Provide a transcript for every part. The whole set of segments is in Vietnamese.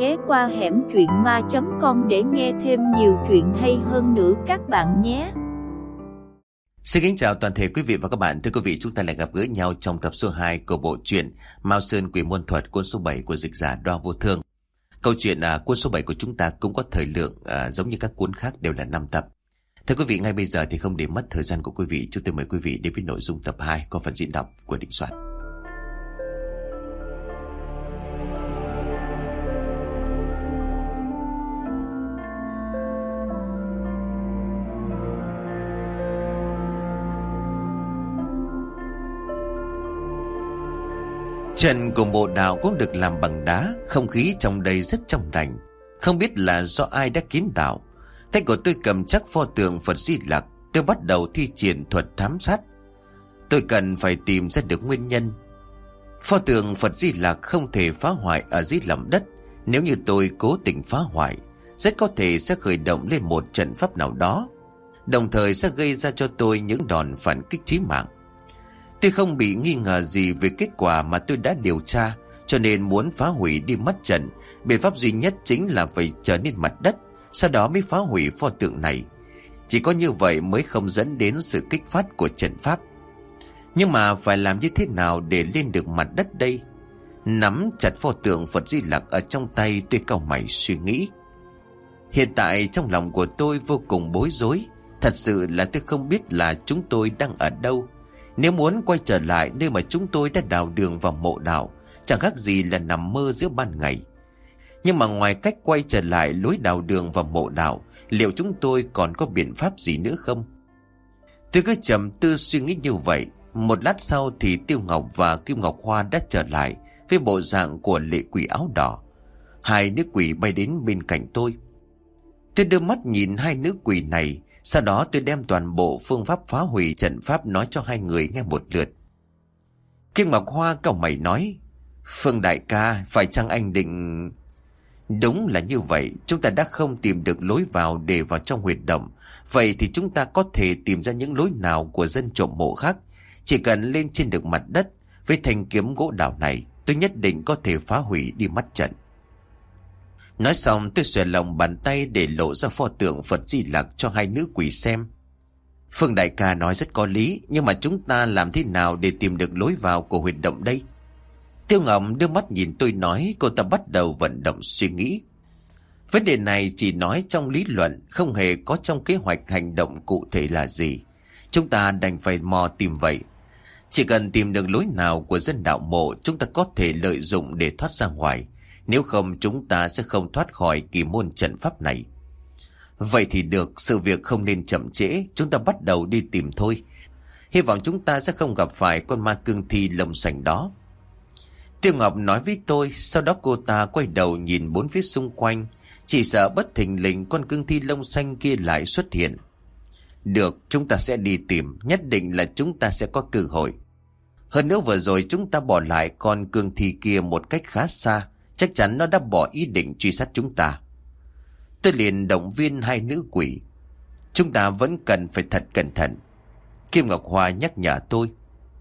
ghé qua hẻm truyện ma.com để nghe thêm nhiều chuyện hay hơn nữa các bạn nhé. Xin kính chào toàn thể quý vị và các bạn. Thưa quý vị, chúng ta lại gặp gỡ nhau trong tập số 2 của bộ truyện Mao Sơn Quỷ Môn Thuật, cuốn số 7 của dịch giả Đoa Vô Thương. Câu chuyện cuốn số 7 của chúng ta cũng có thời lượng giống như các cuốn khác, đều là 5 tập. Thưa quý vị, ngay bây giờ thì không để mất thời gian của quý vị, chúng tôi mời quý vị đến với nội dung tập 2 có phần diễn đọc của Định Soạn. Trần của mộ đạo cũng được làm bằng đá, không khí trong đây rất trong lành. Không biết là do ai đã kiến tạo. Tay của tôi cầm chắc pho tượng Phật Di Lặc, tôi bắt đầu thi triển thuật thám sát. Tôi cần phải tìm ra được nguyên nhân. Pho tượng Phật Di Lặc không thể phá hoại ở dưới lòng đất. Nếu như tôi cố tình phá hoại, rất có thể sẽ khởi động lên một trận pháp nào đó, đồng thời sẽ gây ra cho tôi những đòn phản kích chí mạng. Tôi không bị nghi ngờ gì về kết quả mà tôi đã điều tra, cho nên muốn phá hủy đi mắt trận, biện pháp duy nhất chính là phải trở nên mặt đất, sau đó mới phá hủy pho tượng này. Chỉ có như vậy mới không dẫn đến sự kích phát của trận pháp. Nhưng mà phải làm như thế nào để lên được mặt đất đây? Nắm chặt pho tượng Phật Di Lặc ở trong tay, tôi cau mày suy nghĩ. Hiện tại trong lòng của tôi vô cùng bối rối. Thật sự là tôi không biết là chúng tôi đang ở đâu. Nếu muốn quay trở lại nơi mà chúng tôi đã đào đường vào mộ đạo, chẳng khác gì là nằm mơ giữa ban ngày. Nhưng mà ngoài cách quay trở lại lối đào đường vào mộ đạo, liệu chúng tôi còn có biện pháp gì nữa không? Tôi cứ trầm tư suy nghĩ như vậy. Một lát sau thì Tiêu Ngọc và Kim Ngọc Hoa đã trở lại với bộ dạng của lệ quỷ áo đỏ. Hai nữ quỷ bay đến bên cạnh tôi. Tôi đưa mắt nhìn hai nữ quỷ này. Sau đó tôi đem toàn bộ phương pháp phá hủy trận pháp nói cho hai người nghe một lượt. Kim Ngọc Hoa cau mày nói: Phương đại ca, phải chăng anh định... Đúng là như vậy, chúng ta đã không tìm được lối vào để vào trong huyệt động. Vậy thì chúng ta có thể tìm ra những lối nào của dân trộm mộ khác. Chỉ cần lên trên được mặt đất với thanh kiếm gỗ đào này, tôi nhất định có thể phá hủy đi mắt trận. Nói xong tôi xòe lòng bàn tay để lộ ra pho tượng Phật Di Lặc cho hai nữ quỷ xem. Phương đại ca nói rất có lý, nhưng mà chúng ta làm thế nào để tìm được lối vào của huyệt động đây? Tiêu Ngọc đưa mắt nhìn tôi nói. Cô ta bắt đầu vận động suy nghĩ. Vấn đề này chỉ nói trong lý luận, không hề có trong kế hoạch hành động cụ thể là gì. Chúng ta đành phải mò tìm vậy. Chỉ cần tìm được lối nào của dân đạo mộ, chúng ta có thể lợi dụng để thoát ra ngoài. Nếu không chúng ta sẽ không thoát khỏi kỳ môn trận pháp này. Vậy thì được, sự việc không nên chậm trễ, chúng ta bắt đầu đi tìm thôi. Hy vọng chúng ta sẽ không gặp phải con ma cương thi lông sành đó. Tiêu Ngọc nói với tôi, sau đó cô ta quay đầu nhìn bốn phía xung quanh, chỉ sợ bất thình lình con cương thi lông xanh kia lại xuất hiện. Được, chúng ta sẽ đi tìm, nhất định là chúng ta sẽ có cơ hội. Hơn nữa vừa rồi chúng ta bỏ lại con cương thi kia một cách khá xa, chắc chắn nó đã bỏ ý định truy sát chúng ta. Tôi liền động viên hai nữ quỷ. Chúng ta vẫn cần phải thật cẩn thận. Kim Ngọc Hoa nhắc nhở tôi.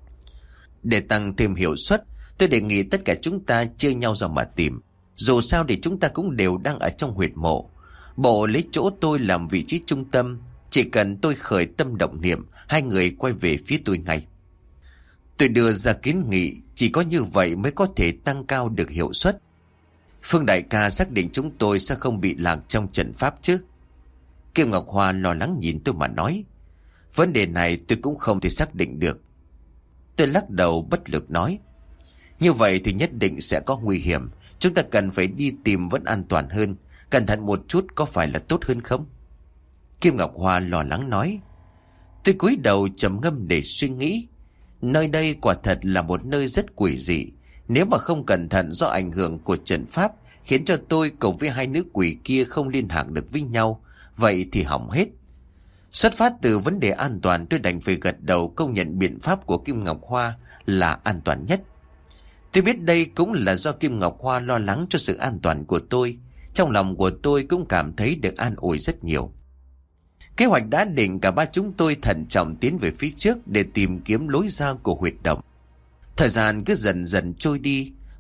Để tăng thêm hiệu suất, tôi đề nghị tất cả chúng ta chia nhau ra mà tìm. Dù sao thì chúng ta cũng đều đang ở trong huyệt mộ. Bộ lấy chỗ tôi làm vị trí trung tâm. Chỉ cần tôi khởi tâm động niệm, hai người quay về phía tôi ngay. Tôi đưa ra kiến nghị, chỉ có như vậy mới có thể tăng cao được hiệu suất. Phương đại ca xác định chúng tôi sẽ không bị lạc trong trận pháp chứ? Kim Ngọc Hoa lo lắng nhìn tôi mà nói. Vấn đề này tôi cũng không thể xác định được. Tôi lắc đầu bất lực nói. Như vậy thì nhất định sẽ có nguy hiểm. Chúng ta cần phải đi tìm vẫn an toàn hơn. Cẩn thận một chút có phải là tốt hơn không? Kim Ngọc Hoa lo lắng nói. Tôi cúi đầu trầm ngâm để suy nghĩ. Nơi đây quả thật là một nơi rất quỷ dị. Nếu mà không cẩn thận do ảnh hưởng của trận pháp khiến cho tôi cùng với hai nữ quỷ kia không liên lạc được với nhau, vậy thì hỏng hết. Xuất phát từ vấn đề an toàn, tôi đành phải gật đầu công nhận biện pháp của Kim Ngọc Hoa là an toàn nhất. Tôi biết đây cũng là do Kim Ngọc Hoa lo lắng cho sự an toàn của tôi. Trong lòng của tôi cũng cảm thấy được an ủi rất nhiều. Kế hoạch đã định, cả ba chúng tôi thận trọng tiến về phía trước để tìm kiếm lối ra của huyệt động. Thời gian cứ dần dần trôi đi.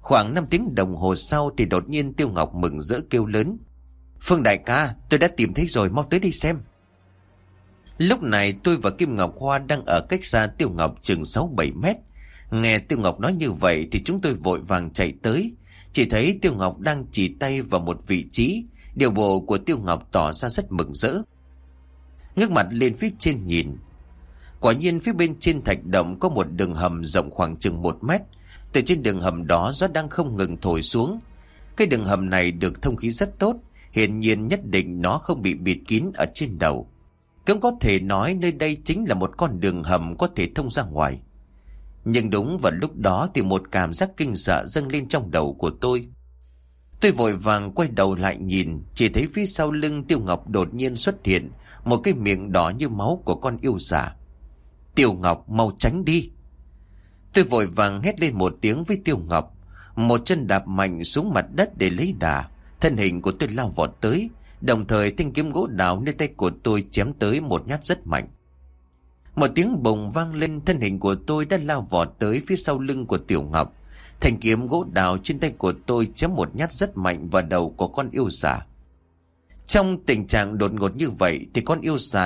Khoảng 5 tiếng đồng hồ sau thì đột nhiên Tiêu Ngọc mừng rỡ kêu lớn: Phương đại ca, tôi đã tìm thấy rồi, mau tới đi xem. Lúc này tôi và Kim Ngọc Hoa đang ở cách xa Tiêu Ngọc chừng 6-7 mét. Nghe Tiêu Ngọc nói như vậy thì chúng tôi vội vàng chạy tới. Chỉ thấy Tiêu Ngọc đang chỉ tay vào một vị trí. Điều bộ của Tiêu Ngọc tỏ ra rất mừng rỡ. Ngước mặt lên phía trên nhìn. Quả nhiên phía bên trên thạch động có một đường hầm rộng khoảng chừng 1 mét. Từ trên đường hầm đó gió đang không ngừng thổi xuống. Cái đường hầm này được thông khí rất tốt. Hiển nhiên nhất định nó không bị bịt kín ở trên đầu. Cũng có thể nói nơi đây chính là một con đường hầm có thể thông ra ngoài. Nhưng đúng vào lúc đó thì một cảm giác kinh sợ dâng lên trong đầu của tôi. Tôi vội vàng quay đầu lại nhìn. Chỉ thấy phía sau lưng Tiêu Ngọc đột nhiên xuất hiện một cái miệng đỏ như máu của con yêu xà. Tiêu Ngọc, mau tránh đi. Tôi vội vàng hét lên một tiếng với Tiêu Ngọc. Một chân đạp mạnh xuống mặt đất để lấy đà. Thân hình của tôi lao vọt tới. Đồng thời thanh kiếm gỗ đào nơi tay của tôi chém tới một nhát rất mạnh. Một tiếng bùng vang lên, thân hình của tôi đã lao vọt tới phía sau lưng của Tiểu Ngọc. Thanh kiếm gỗ đào trên tay của tôi chém một nhát rất mạnh vào đầu của con yêu xà. Trong tình trạng đột ngột như vậy thì con yêu xà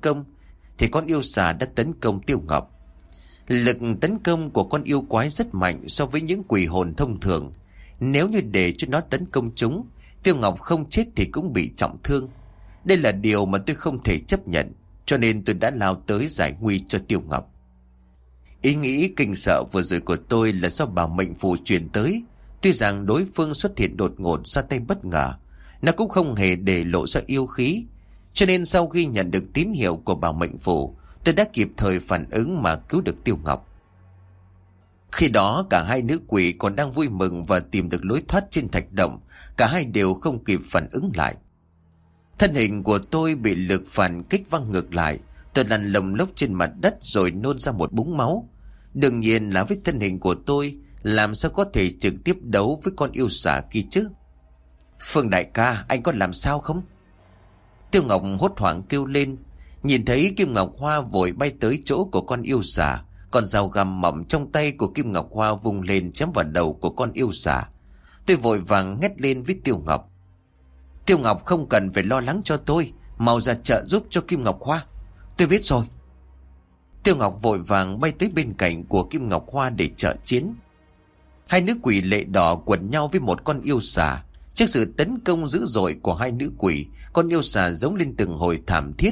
đã tấn công Tiêu Ngọc. Lực tấn công của con yêu quái rất mạnh so với những quỷ hồn thông thường. Nếu như để cho nó tấn công chúng, Tiêu Ngọc không chết thì cũng bị trọng thương. Đây là điều mà tôi không thể chấp nhận, cho nên tôi đã lao tới giải nguy cho Tiêu Ngọc. Ý nghĩ kinh sợ vừa rồi của tôi là do bảo mệnh phù truyền tới. Tuy rằng đối phương xuất hiện đột ngột ra tay bất ngờ, nó cũng không hề để lộ ra yêu khí. Cho nên sau khi nhận được tín hiệu của bảo mệnh phù, tôi đã kịp thời phản ứng mà cứu được Tiêu Ngọc. Khi đó cả hai nữ quỷ còn đang vui mừng và tìm được lối thoát trên thạch động. Cả hai đều không kịp phản ứng lại. Thân hình của tôi bị lực phản kích văng ngược lại. Tôi lăn lồng lốc trên mặt đất rồi nôn ra một búng máu. Đương nhiên là với thân hình của tôi, làm sao có thể trực tiếp đấu với con yêu xà kia chứ? Phương đại ca, anh có làm sao không? Tiêu Ngọc hốt hoảng kêu lên. Nhìn thấy Kim Ngọc Hoa vội bay tới chỗ của con yêu xà. Con dao găm mỏng trong tay của Kim Ngọc Hoa vung lên chém vào đầu của con yêu xà. Tôi vội vàng hét lên với Tiêu Ngọc. Tiêu Ngọc, không cần phải lo lắng cho tôi, mau ra trợ giúp cho Kim Ngọc Hoa. Tôi biết rồi. Tiêu Ngọc vội vàng bay tới bên cạnh của Kim Ngọc Hoa để trợ chiến. Hai nữ quỷ lệ đỏ quần nhau với một con yêu xà. Trước sự tấn công dữ dội của hai nữ quỷ, con yêu xà giống lên từng hồi thảm thiết.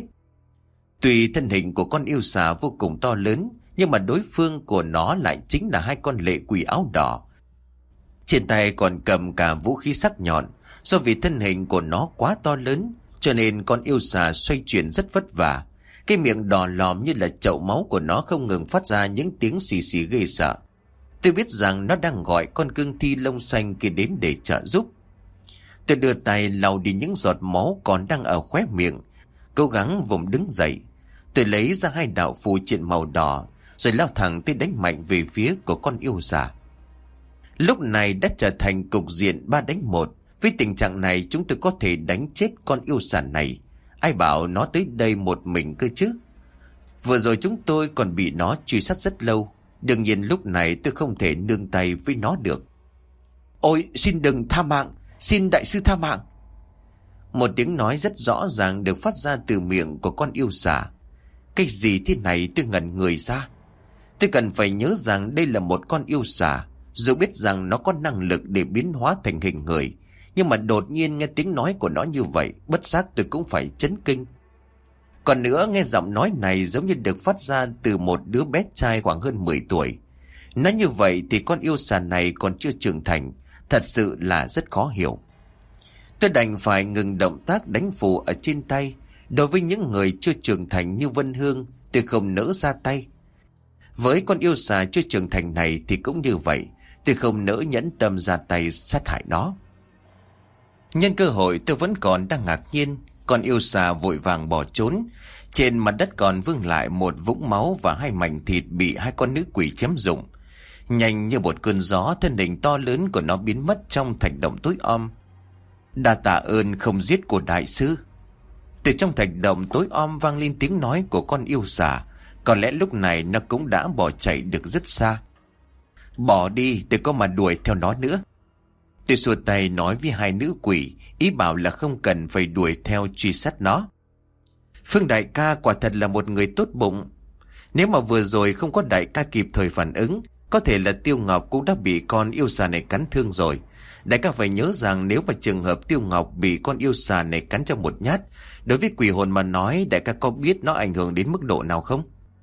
Tuy thân hình của con yêu xà vô cùng to lớn, nhưng mà đối phương của nó lại chính là hai con lệ quỷ áo đỏ. Trên tay còn cầm cả vũ khí sắc nhọn. Do vì thân hình của nó quá to lớn, cho nên con yêu xà xoay chuyển rất vất vả. Cái miệng đỏ lòm như là chậu máu của nó không ngừng phát ra những tiếng xì xì ghê sợ. Tôi biết rằng nó đang gọi con cương thi lông xanh kia đến để trợ giúp. Tôi đưa tay lau đi những giọt máu còn đang ở khóe miệng, cố gắng vùng đứng dậy. Tôi lấy ra hai đạo phù triện màu đỏ, rồi lao thẳng tới đánh mạnh về phía của con yêu xà. Lúc này đã trở thành cục diện 3 đánh 1. Với tình trạng này chúng tôi có thể đánh chết con yêu xà này. Ai bảo nó tới đây một mình cơ chứ? Vừa rồi chúng tôi còn bị nó truy sát rất lâu. Đương nhiên lúc này tôi không thể nương tay với nó được. Ôi, xin đừng tha mạng, xin đại sư tha mạng. Một tiếng nói rất rõ ràng được phát ra từ miệng của con yêu xà. Cái gì thế này? Tôi ngẩn người ra. Tôi cần phải nhớ rằng đây là một con yêu xà. Dù biết rằng nó có năng lực để biến hóa thành hình người, nhưng mà đột nhiên nghe tiếng nói của nó như vậy, bất giác tôi cũng phải chấn kinh. Còn nữa, nghe giọng nói này giống như được phát ra từ một đứa bé trai khoảng hơn 10 tuổi. Nói như vậy thì con yêu xà này còn chưa trưởng thành, thật sự là rất khó hiểu. Tôi đành phải ngừng động tác đánh phù ở trên tay. Đối với những người chưa trưởng thành như Vân Hương, tôi không nỡ ra tay. Với con yêu xà chưa trưởng thành này thì cũng như vậy, tôi không nỡ nhẫn tâm ra tay sát hại nó. Nhân cơ hội tôi vẫn còn đang ngạc nhiên, con yêu xà vội vàng bỏ trốn. Trên mặt đất còn vương lại một vũng máu và hai mảnh thịt bị hai con nữ quỷ chém rụng. Nhanh như một cơn gió, thân hình to lớn của nó biến mất trong thạch động tối om. Đa tạ ơn không giết của đại sư. Từ trong thạch động tối om vang lên tiếng nói của con yêu xà. Có lẽ lúc này nó cũng đã bỏ chạy được rất xa. Bỏ đi, đừng có mà đuổi theo nó nữa. Tôi xua tay nói với hai nữ quỷ, ý bảo là không cần phải đuổi theo truy sát nó. Phương đại ca quả thật là một người tốt bụng. Nếu mà vừa rồi không có đại ca kịp thời phản ứng, có thể là Tiêu Ngọc cũng đã bị con yêu xà này cắn thương rồi. Đại ca phải nhớ rằng nếu mà trường hợp Tiêu Ngọc bị con yêu xà này cắn cho một nhát, đối với quỷ hồn mà nói, đại ca có biết nó ảnh hưởng đến mức độ nào không?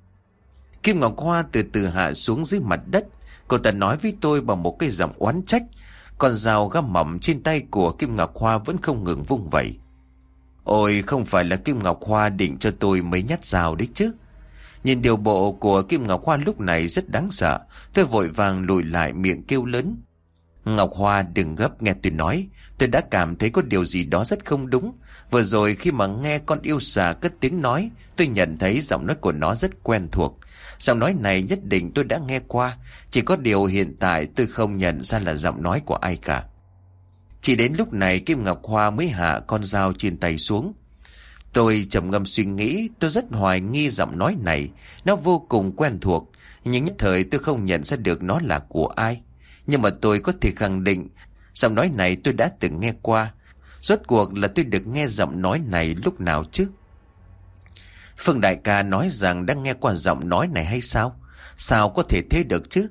Kim Ngọc Hoa từ từ hạ xuống dưới mặt đất. Cô ta nói với tôi bằng một cái giọng oán trách. Con dao găm mỏng trên tay của Kim Ngọc Hoa vẫn không ngừng vung vẩy. Ôi, không phải là Kim Ngọc Hoa định cho tôi mấy nhát dao đấy chứ. Nhìn điều bộ của Kim Ngọc Hoa lúc này rất đáng sợ. Tôi vội vàng lùi lại, miệng kêu lớn. Ngọc Hoa đừng gấp, nghe tôi nói. Tôi đã cảm thấy có điều gì đó rất không đúng. Vừa rồi khi mà nghe con yêu xà cất tiếng nói, tôi nhận thấy giọng nói của nó rất quen thuộc. Giọng nói này nhất định tôi đã nghe qua. Chỉ có điều hiện tại tôi không nhận ra là giọng nói của ai cả. Chỉ đến lúc này Kim Ngọc Hoa mới hạ con dao trên tay xuống. Tôi trầm ngâm suy nghĩ. Tôi rất hoài nghi giọng nói này. Nó vô cùng quen thuộc, nhưng nhất thời tôi không nhận ra được nó là của ai. Nhưng mà tôi có thể khẳng định giọng nói này tôi đã từng nghe qua. Rốt cuộc là tôi được nghe giọng nói này lúc nào chứ? Phương đại ca nói rằng đã nghe qua giọng nói này hay sao? Sao có thể thế được chứ?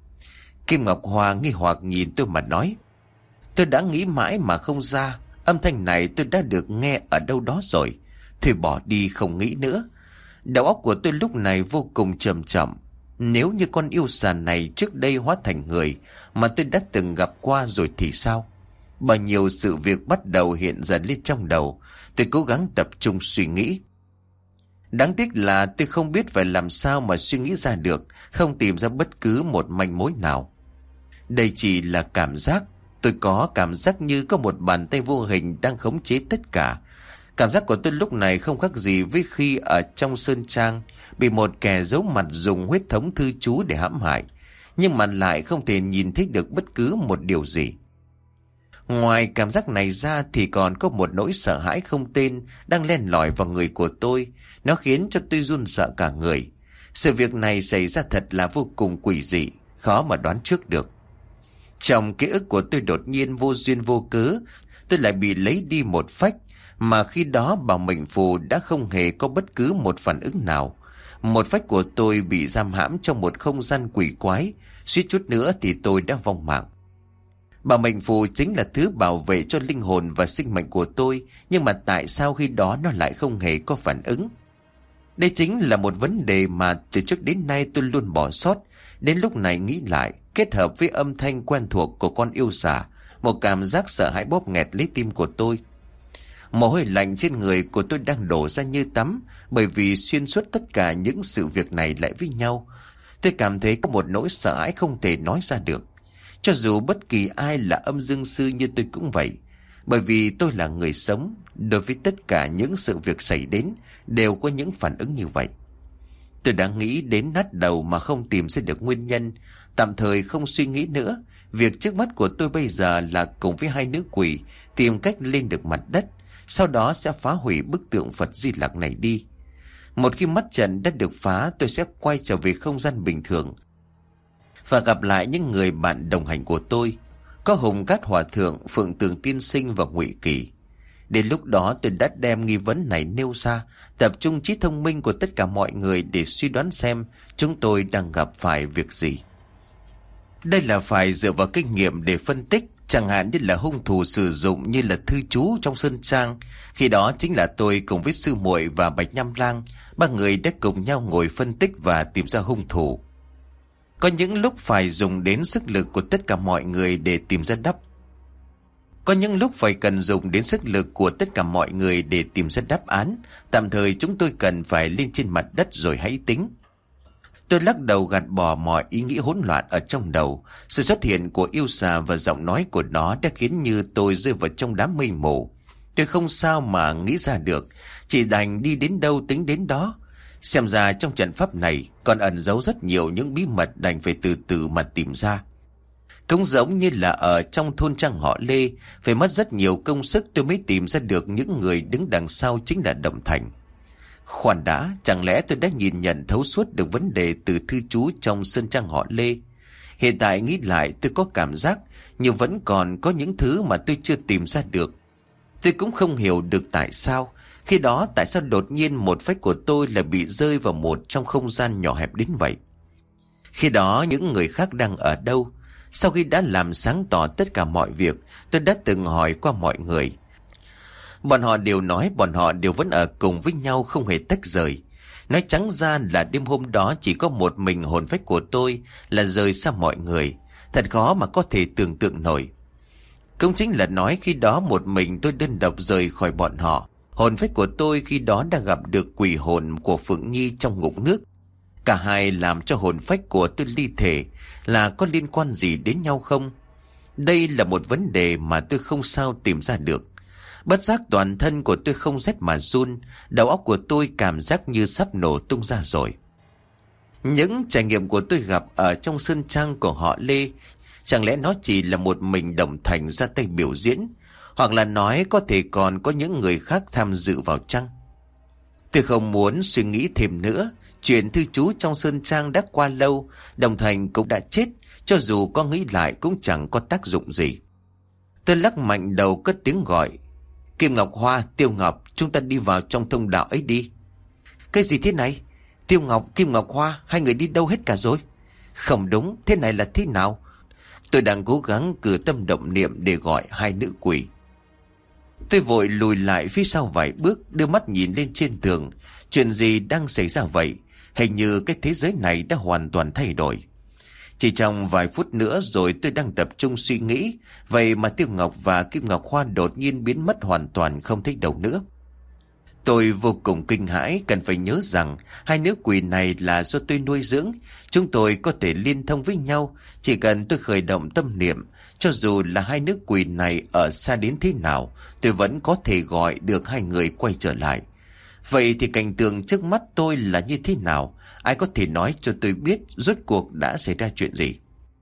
Kim Ngọc Hoa nghi hoặc nhìn tôi mà nói. Tôi đã nghĩ mãi mà không ra. Âm thanh này tôi đã được nghe ở đâu đó rồi. Thôi bỏ đi, không nghĩ nữa. Đầu óc của tôi lúc này vô cùng trầm trọng. Nếu như con yêu xà này trước đây hóa thành người mà tôi đã từng gặp qua rồi thì sao? Bao nhiêu sự việc bắt đầu hiện dần lên trong đầu. Tôi cố gắng tập trung suy nghĩ. Đáng tiếc là tôi không biết phải làm sao mà suy nghĩ ra được, không tìm ra bất cứ một manh mối nào. Đây chỉ là cảm giác. Tôi có cảm giác như có một bàn tay vô hình đang khống chế tất cả. Cảm giác của tôi lúc này không khác gì với khi ở trong sơn trang bị một kẻ giấu mặt dùng huyết thống thư chú để hãm hại, nhưng mà lại không thể nhìn thấy được bất cứ một điều gì. Ngoài cảm giác này ra thì còn có một nỗi sợ hãi không tên đang len lỏi vào người của tôi. Nó khiến cho tôi run sợ cả người. Sự việc này xảy ra thật là vô cùng quỷ dị, khó mà đoán trước được. Trong ký ức của tôi đột nhiên vô duyên vô cớ, tôi lại bị lấy đi một phách, mà khi đó Bảo Mệnh Phù đã không hề có bất cứ một phản ứng nào. Một phách của tôi bị giam hãm trong một không gian quỷ quái, suýt chút nữa thì tôi đã vong mạng. Bảo Mệnh Phù chính là thứ bảo vệ cho linh hồn và sinh mệnh của tôi, nhưng mà tại sao khi đó nó lại không hề có phản ứng? Đây chính là một vấn đề mà từ trước đến nay tôi luôn bỏ sót. Đến lúc này nghĩ lại, kết hợp với âm thanh quen thuộc của con yêu xà, một cảm giác sợ hãi bóp nghẹt lấy tim của tôi. Mồ hôi lạnh trên người của tôi đang đổ ra như tắm, bởi vì xuyên suốt tất cả những sự việc này lại với nhau, tôi cảm thấy có một nỗi sợ hãi không thể nói ra được. Cho dù bất kỳ ai là âm dương sư như tôi cũng vậy, bởi vì tôi là người sống, đối với tất cả những sự việc xảy đến đều có những phản ứng như vậy. Tôi đã nghĩ đến nát đầu mà không tìm ra được nguyên nhân, tạm thời không suy nghĩ nữa. Việc trước mắt của tôi bây giờ là cùng với hai nữ quỷ tìm cách lên được mặt đất, sau đó sẽ phá hủy bức tượng Phật Di Lặc này đi. Một khi mắt trận đã được phá, tôi sẽ quay trở về không gian bình thường và gặp lại những người bạn đồng hành của tôi, có Hùng Cát Hòa Thượng, Phượng Tường Tiên Sinh và Ngụy Kỳ. Đến lúc đó tôi đã đem nghi vấn này nêu ra, tập trung trí thông minh của tất cả mọi người để suy đoán xem chúng tôi đang gặp phải việc gì. Đây là phải dựa vào kinh nghiệm để phân tích, chẳng hạn như là hung thủ sử dụng như là thư chú trong sơn trang. Khi đó chính là tôi cùng với sư muội và Bạch Nham Lang, ba người đã cùng nhau ngồi phân tích và tìm ra hung thủ. Có những lúc phải dùng đến sức lực của tất cả mọi người để tìm ra Có những lúc phải cần dùng đến sức lực của tất cả mọi người để tìm ra đáp án. Tạm thời chúng tôi cần phải lên trên mặt đất rồi hãy tính. Tôi lắc đầu gạt bỏ mọi ý nghĩ hỗn loạn ở trong đầu. Sự xuất hiện của yêu xà và giọng nói của nó đã khiến như tôi rơi vào trong đám mây mù. Tôi không sao mà nghĩ ra được, chỉ đành đi đến đâu tính đến đó. Xem ra trong trận pháp này còn ẩn giấu rất nhiều những bí mật đành phải từ từ mà tìm ra. Cũng giống như là ở trong thôn trang họ Lê, phải mất rất nhiều công sức tôi mới tìm ra được những người đứng đằng sau chính là Động Thành. Khoan đã, chẳng lẽ tôi đã nhìn nhận thấu suốt được vấn đề từ thư chú trong sơn trang họ Lê? Hiện tại nghĩ lại tôi có cảm giác như vẫn còn có những thứ mà tôi chưa tìm ra được. Tôi cũng không hiểu được tại sao. Khi đó tại sao đột nhiên một phách của tôi lại bị rơi vào một trong không gian nhỏ hẹp đến vậy? Khi đó những người khác đang ở đâu? Sau khi đã làm sáng tỏ tất cả mọi việc, tôi đã từng hỏi qua mọi người. Bọn họ đều nói bọn họ đều vẫn ở cùng với nhau, không hề tách rời. Nói trắng ra là đêm hôm đó chỉ có một mình hồn phách của tôi là rời xa mọi người. Thật khó mà có thể tưởng tượng nổi. Cũng chính là nói khi đó một mình tôi đơn độc rời khỏi bọn họ. Hồn phách của tôi khi đó đã gặp được quỷ hồn của Phượng Nhi trong ngục nước. Cả hai làm cho hồn phách của tôi ly thể, là có liên quan gì đến nhau không? Đây là một vấn đề mà tôi không sao tìm ra được. Bất giác toàn thân của tôi không rét mà run, đầu óc của tôi cảm giác như sắp nổ tung ra rồi. Những trải nghiệm của tôi gặp ở trong sơn trang của họ Lê, chẳng lẽ nó chỉ là một mình Đồng Thành ra tay biểu diễn, hoặc là nói có thể còn có những người khác tham dự vào chăng? Tôi không muốn suy nghĩ thêm nữa. Chuyện thư trú trong sơn trang đã qua lâu, Đồng Thành cũng đã chết, cho dù có nghĩ lại cũng chẳng có tác dụng gì. Tôi lắc mạnh đầu cất tiếng gọi. Kim Ngọc Hoa, Tiêu Ngọc, chúng ta đi vào trong thông đạo ấy đi. Cái gì thế này? Tiêu Ngọc, Kim Ngọc Hoa, hai người đi đâu hết cả rồi? Không đúng, thế này là thế nào? Tôi đang cố gắng cử tâm động niệm để gọi hai nữ quỷ. Tôi vội lùi lại phía sau vài bước, đưa mắt nhìn lên trên tường. Chuyện gì đang xảy ra vậy? Hình như cái thế giới này đã hoàn toàn thay đổi. Chỉ trong vài phút nữa rồi tôi đang tập trung suy nghĩ, vậy mà Tiêu Ngọc và Kim Ngọc Hoa đột nhiên biến mất hoàn toàn không thấy đâu nữa. Tôi vô cùng kinh hãi, cần phải nhớ rằng hai nữ quỷ này là do tôi nuôi dưỡng. Chúng tôi có thể liên thông với nhau, chỉ cần tôi khởi động tâm niệm. Cho dù là hai nữ quỷ này ở xa đến thế nào, tôi vẫn có thể gọi được hai người quay trở lại. Vậy thì cảnh tượng trước mắt tôi là như thế nào? Ai có thể nói cho tôi biết rốt cuộc đã xảy ra chuyện gì?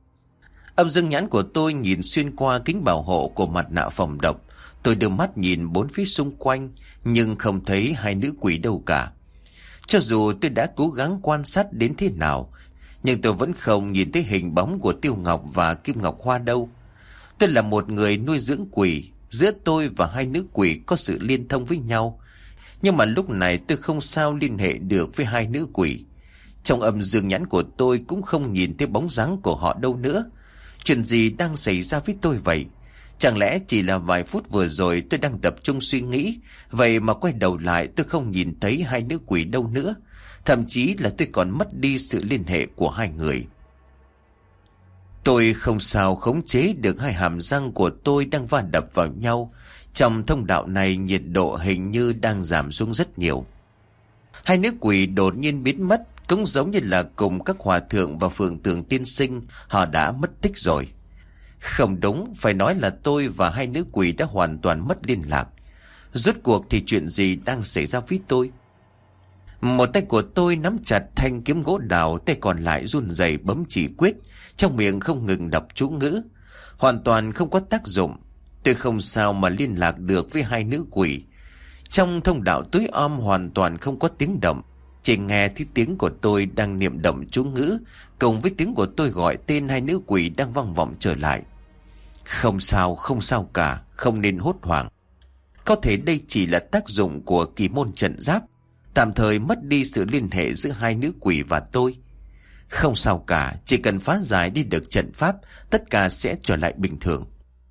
Âm dương nhãn của tôi nhìn xuyên qua kính bảo hộ của mặt nạ phòng độc. Tôi đưa mắt nhìn bốn phía xung quanh, nhưng không thấy hai nữ quỷ đâu cả. Cho dù tôi đã cố gắng quan sát đến thế nào, nhưng tôi vẫn không nhìn thấy hình bóng của Tiêu Ngọc và Kim Ngọc Hoa đâu. Tôi là một người nuôi dưỡng quỷ, giữa tôi và hai nữ quỷ có sự liên thông với nhau. Nhưng mà lúc này tôi không sao liên hệ được với hai nữ quỷ. Trong âm dương nhãn của tôi cũng không nhìn thấy bóng dáng của họ đâu nữa. Chuyện gì đang xảy ra với tôi vậy? Chẳng lẽ chỉ là vài phút vừa rồi tôi đang tập trung suy nghĩ, vậy mà quay đầu lại tôi không nhìn thấy hai nữ quỷ đâu nữa. Thậm chí là tôi còn mất đi sự liên hệ của hai người. Tôi không sao khống chế được hai hàm răng của tôi đang va đập vào nhau. Trong thông đạo này nhiệt độ hình như đang giảm xuống rất nhiều. Hai nữ quỷ đột nhiên biến mất, cũng giống như là cùng các hòa thượng và phượng tường tiên sinh, họ đã mất tích rồi. Không đúng, phải nói là tôi và hai nữ quỷ đã hoàn toàn mất liên lạc. Rốt cuộc thì chuyện gì đang xảy ra với tôi? Một tay của tôi nắm chặt thanh kiếm gỗ đào, tay còn lại run rẩy bấm chỉ quyết, trong miệng không ngừng đọc chú ngữ. Hoàn toàn không có tác dụng. Tôi không sao mà liên lạc được với hai nữ quỷ. Trong thông đạo tối om hoàn toàn không có tiếng động. Chỉ nghe thấy tiếng của tôi đang niệm động chú ngữ, cùng với tiếng của tôi gọi tên hai nữ quỷ đang vang vọng trở lại. Không sao cả, không nên hốt hoảng. Có thể đây chỉ là tác dụng của kỳ môn trận giáp, tạm thời mất đi sự liên hệ giữa hai nữ quỷ và tôi. Không sao cả, chỉ cần phá giải đi được trận pháp, tất cả sẽ trở lại bình thường.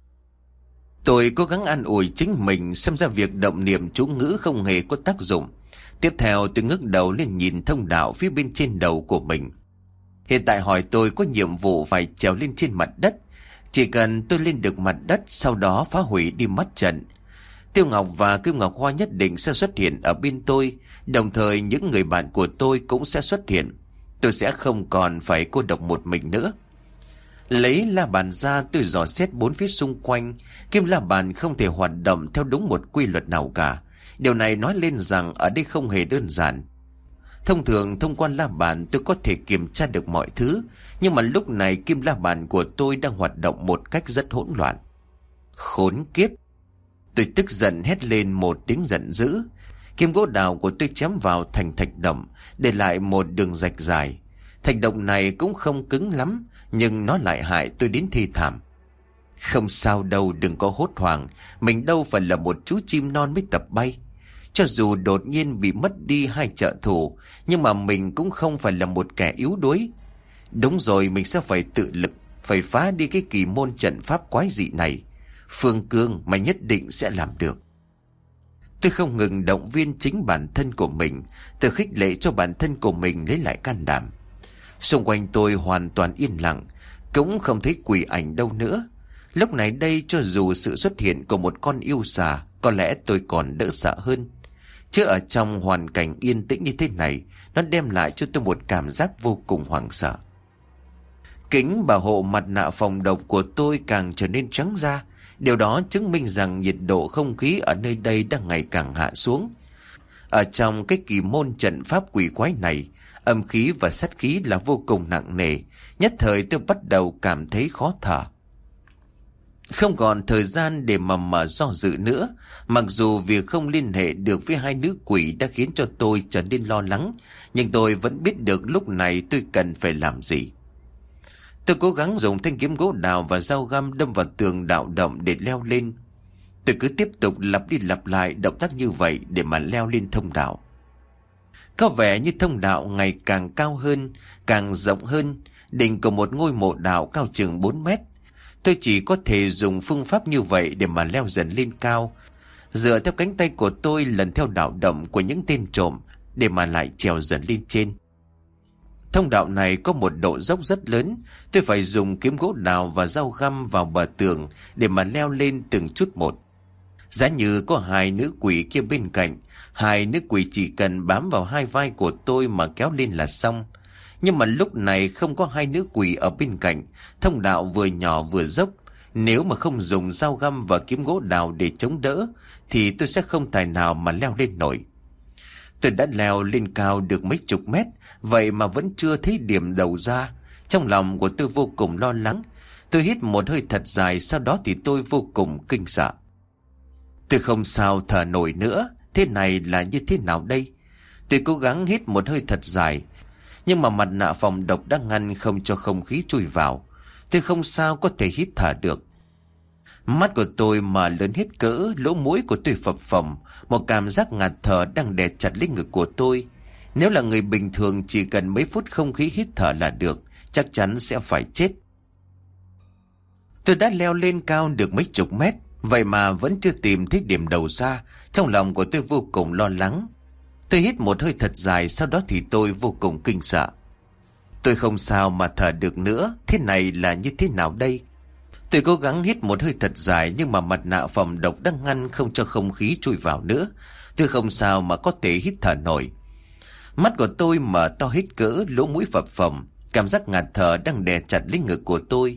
Tôi cố gắng an ủi chính mình, xem ra việc động niệm chú ngữ không hề có tác dụng. Tiếp theo tôi ngước đầu lên nhìn thông đạo phía bên trên đầu của mình. Hiện tại hỏi tôi có nhiệm vụ phải trèo lên trên mặt đất. Chỉ cần tôi lên được mặt đất, sau đó phá hủy đi mắt trận, Tiêu Ngọc và Kim Ngọc Hoa nhất định sẽ xuất hiện ở bên tôi. Đồng thời những người bạn của tôi cũng sẽ xuất hiện. Tôi sẽ không còn phải cô độc một mình nữa. Lấy la bàn ra, tôi dò xét bốn phía xung quanh. Kim la bàn không thể hoạt động theo đúng một quy luật nào cả. Điều này nói lên rằng ở đây không hề đơn giản. Thông thường thông qua la bàn tôi có thể kiểm tra được mọi thứ, nhưng mà lúc này kim la bàn của tôi đang hoạt động một cách rất hỗn loạn. Khốn kiếp! Tôi tức giận hét lên một tiếng giận dữ. Kim gỗ đào của tôi chém vào thành thạch động, để lại một đường rạch dài. Thạch động này cũng không cứng lắm, nhưng nó lại hại tôi đến thê thảm. Không sao đâu, đừng có hốt hoảng. Mình đâu phải là một chú chim non mới tập bay. Cho dù đột nhiên bị mất đi hai trợ thủ, nhưng mà mình cũng không phải là một kẻ yếu đuối. Đúng rồi, mình sẽ phải tự lực, phải phá đi cái kỳ môn trận pháp quái dị này. Phương Cương, mày nhất định sẽ làm được. Tôi không ngừng động viên chính bản thân của mình, tự khích lệ cho bản thân của mình lấy lại can đảm. Xung quanh tôi hoàn toàn yên lặng, cũng không thấy quỷ ảnh đâu nữa. Lúc này đây, cho dù sự xuất hiện của một con yêu xà, có lẽ tôi còn đỡ sợ hơn. Chứ ở trong hoàn cảnh yên tĩnh như thế này, nó đem lại cho tôi một cảm giác vô cùng hoảng sợ. Kính bảo hộ mặt nạ phòng độc của tôi càng trở nên trắng ra. Điều đó chứng minh rằng nhiệt độ không khí ở nơi đây đang ngày càng hạ xuống. Ở trong cái kỳ môn trận pháp quỷ quái này, âm khí và sát khí là vô cùng nặng nề. Nhất thời tôi bắt đầu cảm thấy khó thở. Không còn thời gian để mà do dự nữa. Mặc dù việc không liên hệ được với hai nữ quỷ đã khiến cho tôi trở nên lo lắng, nhưng tôi vẫn biết được lúc này tôi cần phải làm gì. Tôi cố gắng dùng thanh kiếm gỗ đào và dao găm đâm vào tường đạo động để leo lên. Tôi cứ tiếp tục lặp đi lặp lại động tác như vậy để mà leo lên thông đạo. Có vẻ như thông đạo ngày càng cao hơn, càng rộng hơn, đỉnh của một ngôi mộ đạo cao chừng 4 mét. Tôi chỉ có thể dùng phương pháp như vậy để mà leo dần lên cao, dựa theo cánh tay của tôi lần theo đạo động của những tên trộm để mà lại trèo dần lên trên. Thông đạo này có một độ dốc rất lớn, tôi phải dùng kiếm gỗ đào và dao găm vào bờ tường để mà leo lên từng chút một. Giá như có hai nữ quỷ kia bên cạnh, hai nữ quỷ chỉ cần bám vào hai vai của tôi mà kéo lên là xong. Nhưng mà lúc này không có hai nữ quỷ ở bên cạnh, thông đạo vừa nhỏ vừa dốc. Nếu mà không dùng dao găm và kiếm gỗ đào để chống đỡ, thì tôi sẽ không tài nào mà leo lên nổi. Tôi đã leo lên cao được mấy chục mét, vậy mà vẫn chưa thấy điểm đầu ra. Trong lòng của tôi vô cùng lo lắng. Tôi hít một hơi thật dài, sau đó thì tôi vô cùng kinh sợ. Tôi không sao thở nổi nữa. Thế này là như thế nào đây? Tôi cố gắng hít một hơi thật dài, nhưng mà mặt nạ phòng độc đã ngăn không cho không khí chui vào. Tôi không sao có thể hít thở được. Mắt của tôi mà lớn hết cỡ, lỗ mũi của tôi phập phồng, một cảm giác ngạt thở đang đè chặt lấy ngực của tôi. Nếu là người bình thường chỉ cần mấy phút không khí hít thở là được, chắc chắn sẽ phải chết. Tôi đã leo lên cao được mấy chục mét, vậy mà vẫn chưa tìm thấy điểm đầu ra. Trong lòng của tôi vô cùng lo lắng. Tôi hít một hơi thật dài, sau đó thì tôi vô cùng kinh sợ. Tôi không sao mà thở được nữa, thế này là như thế nào đây? Tôi cố gắng hít một hơi thật dài, nhưng mà mặt nạ phòng độc đang ngăn không cho không khí chui vào nữa. Tôi không sao mà có thể hít thở nổi. Mắt của tôi mở to hết cỡ, lỗ mũi phập phồng, cảm giác ngạt thở đang đè chặt lấy ngực của tôi.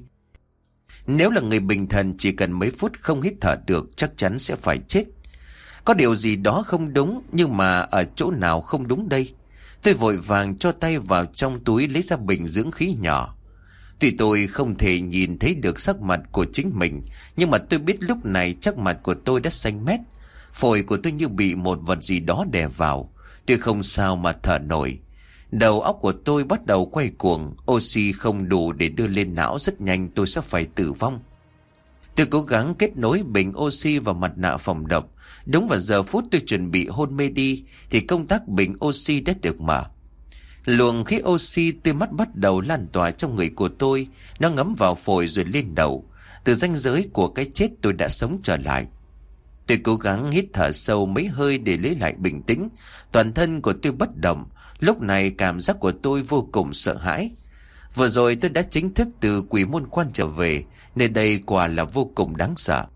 Nếu là người bình thường chỉ cần mấy phút không hít thở được, chắc chắn sẽ phải chết. Có điều gì đó không đúng, nhưng mà ở chỗ nào không đúng đây? Tôi vội vàng cho tay vào trong túi lấy ra bình dưỡng khí nhỏ. Tuy tôi không thể nhìn thấy được sắc mặt của chính mình, nhưng mà tôi biết lúc này chắc mặt của tôi đã xanh mét. Phổi của tôi như bị một vật gì đó đè vào. Tôi không sao mà thở nổi. Đầu óc của tôi bắt đầu quay cuồng, oxy không đủ để đưa lên não, rất nhanh tôi sẽ phải tử vong. Tôi cố gắng kết nối bình oxy vào mặt nạ phòng độc. Đúng vào giờ phút tôi chuẩn bị hôn mê đi thì công tắc bình oxy đã được mở. Luồng khí oxy từ mắt bắt đầu lan tỏa trong người của tôi. Nó ngấm vào phổi rồi lên đầu. Từ ranh giới của cái chết tôi đã sống trở lại. Tôi cố gắng hít thở sâu mấy hơi để lấy lại bình tĩnh. Toàn thân của tôi bất động. Lúc này cảm giác của tôi vô cùng sợ hãi. Vừa rồi tôi đã chính thức từ quỷ môn quan trở về. Nơi đây quả là vô cùng đáng sợ.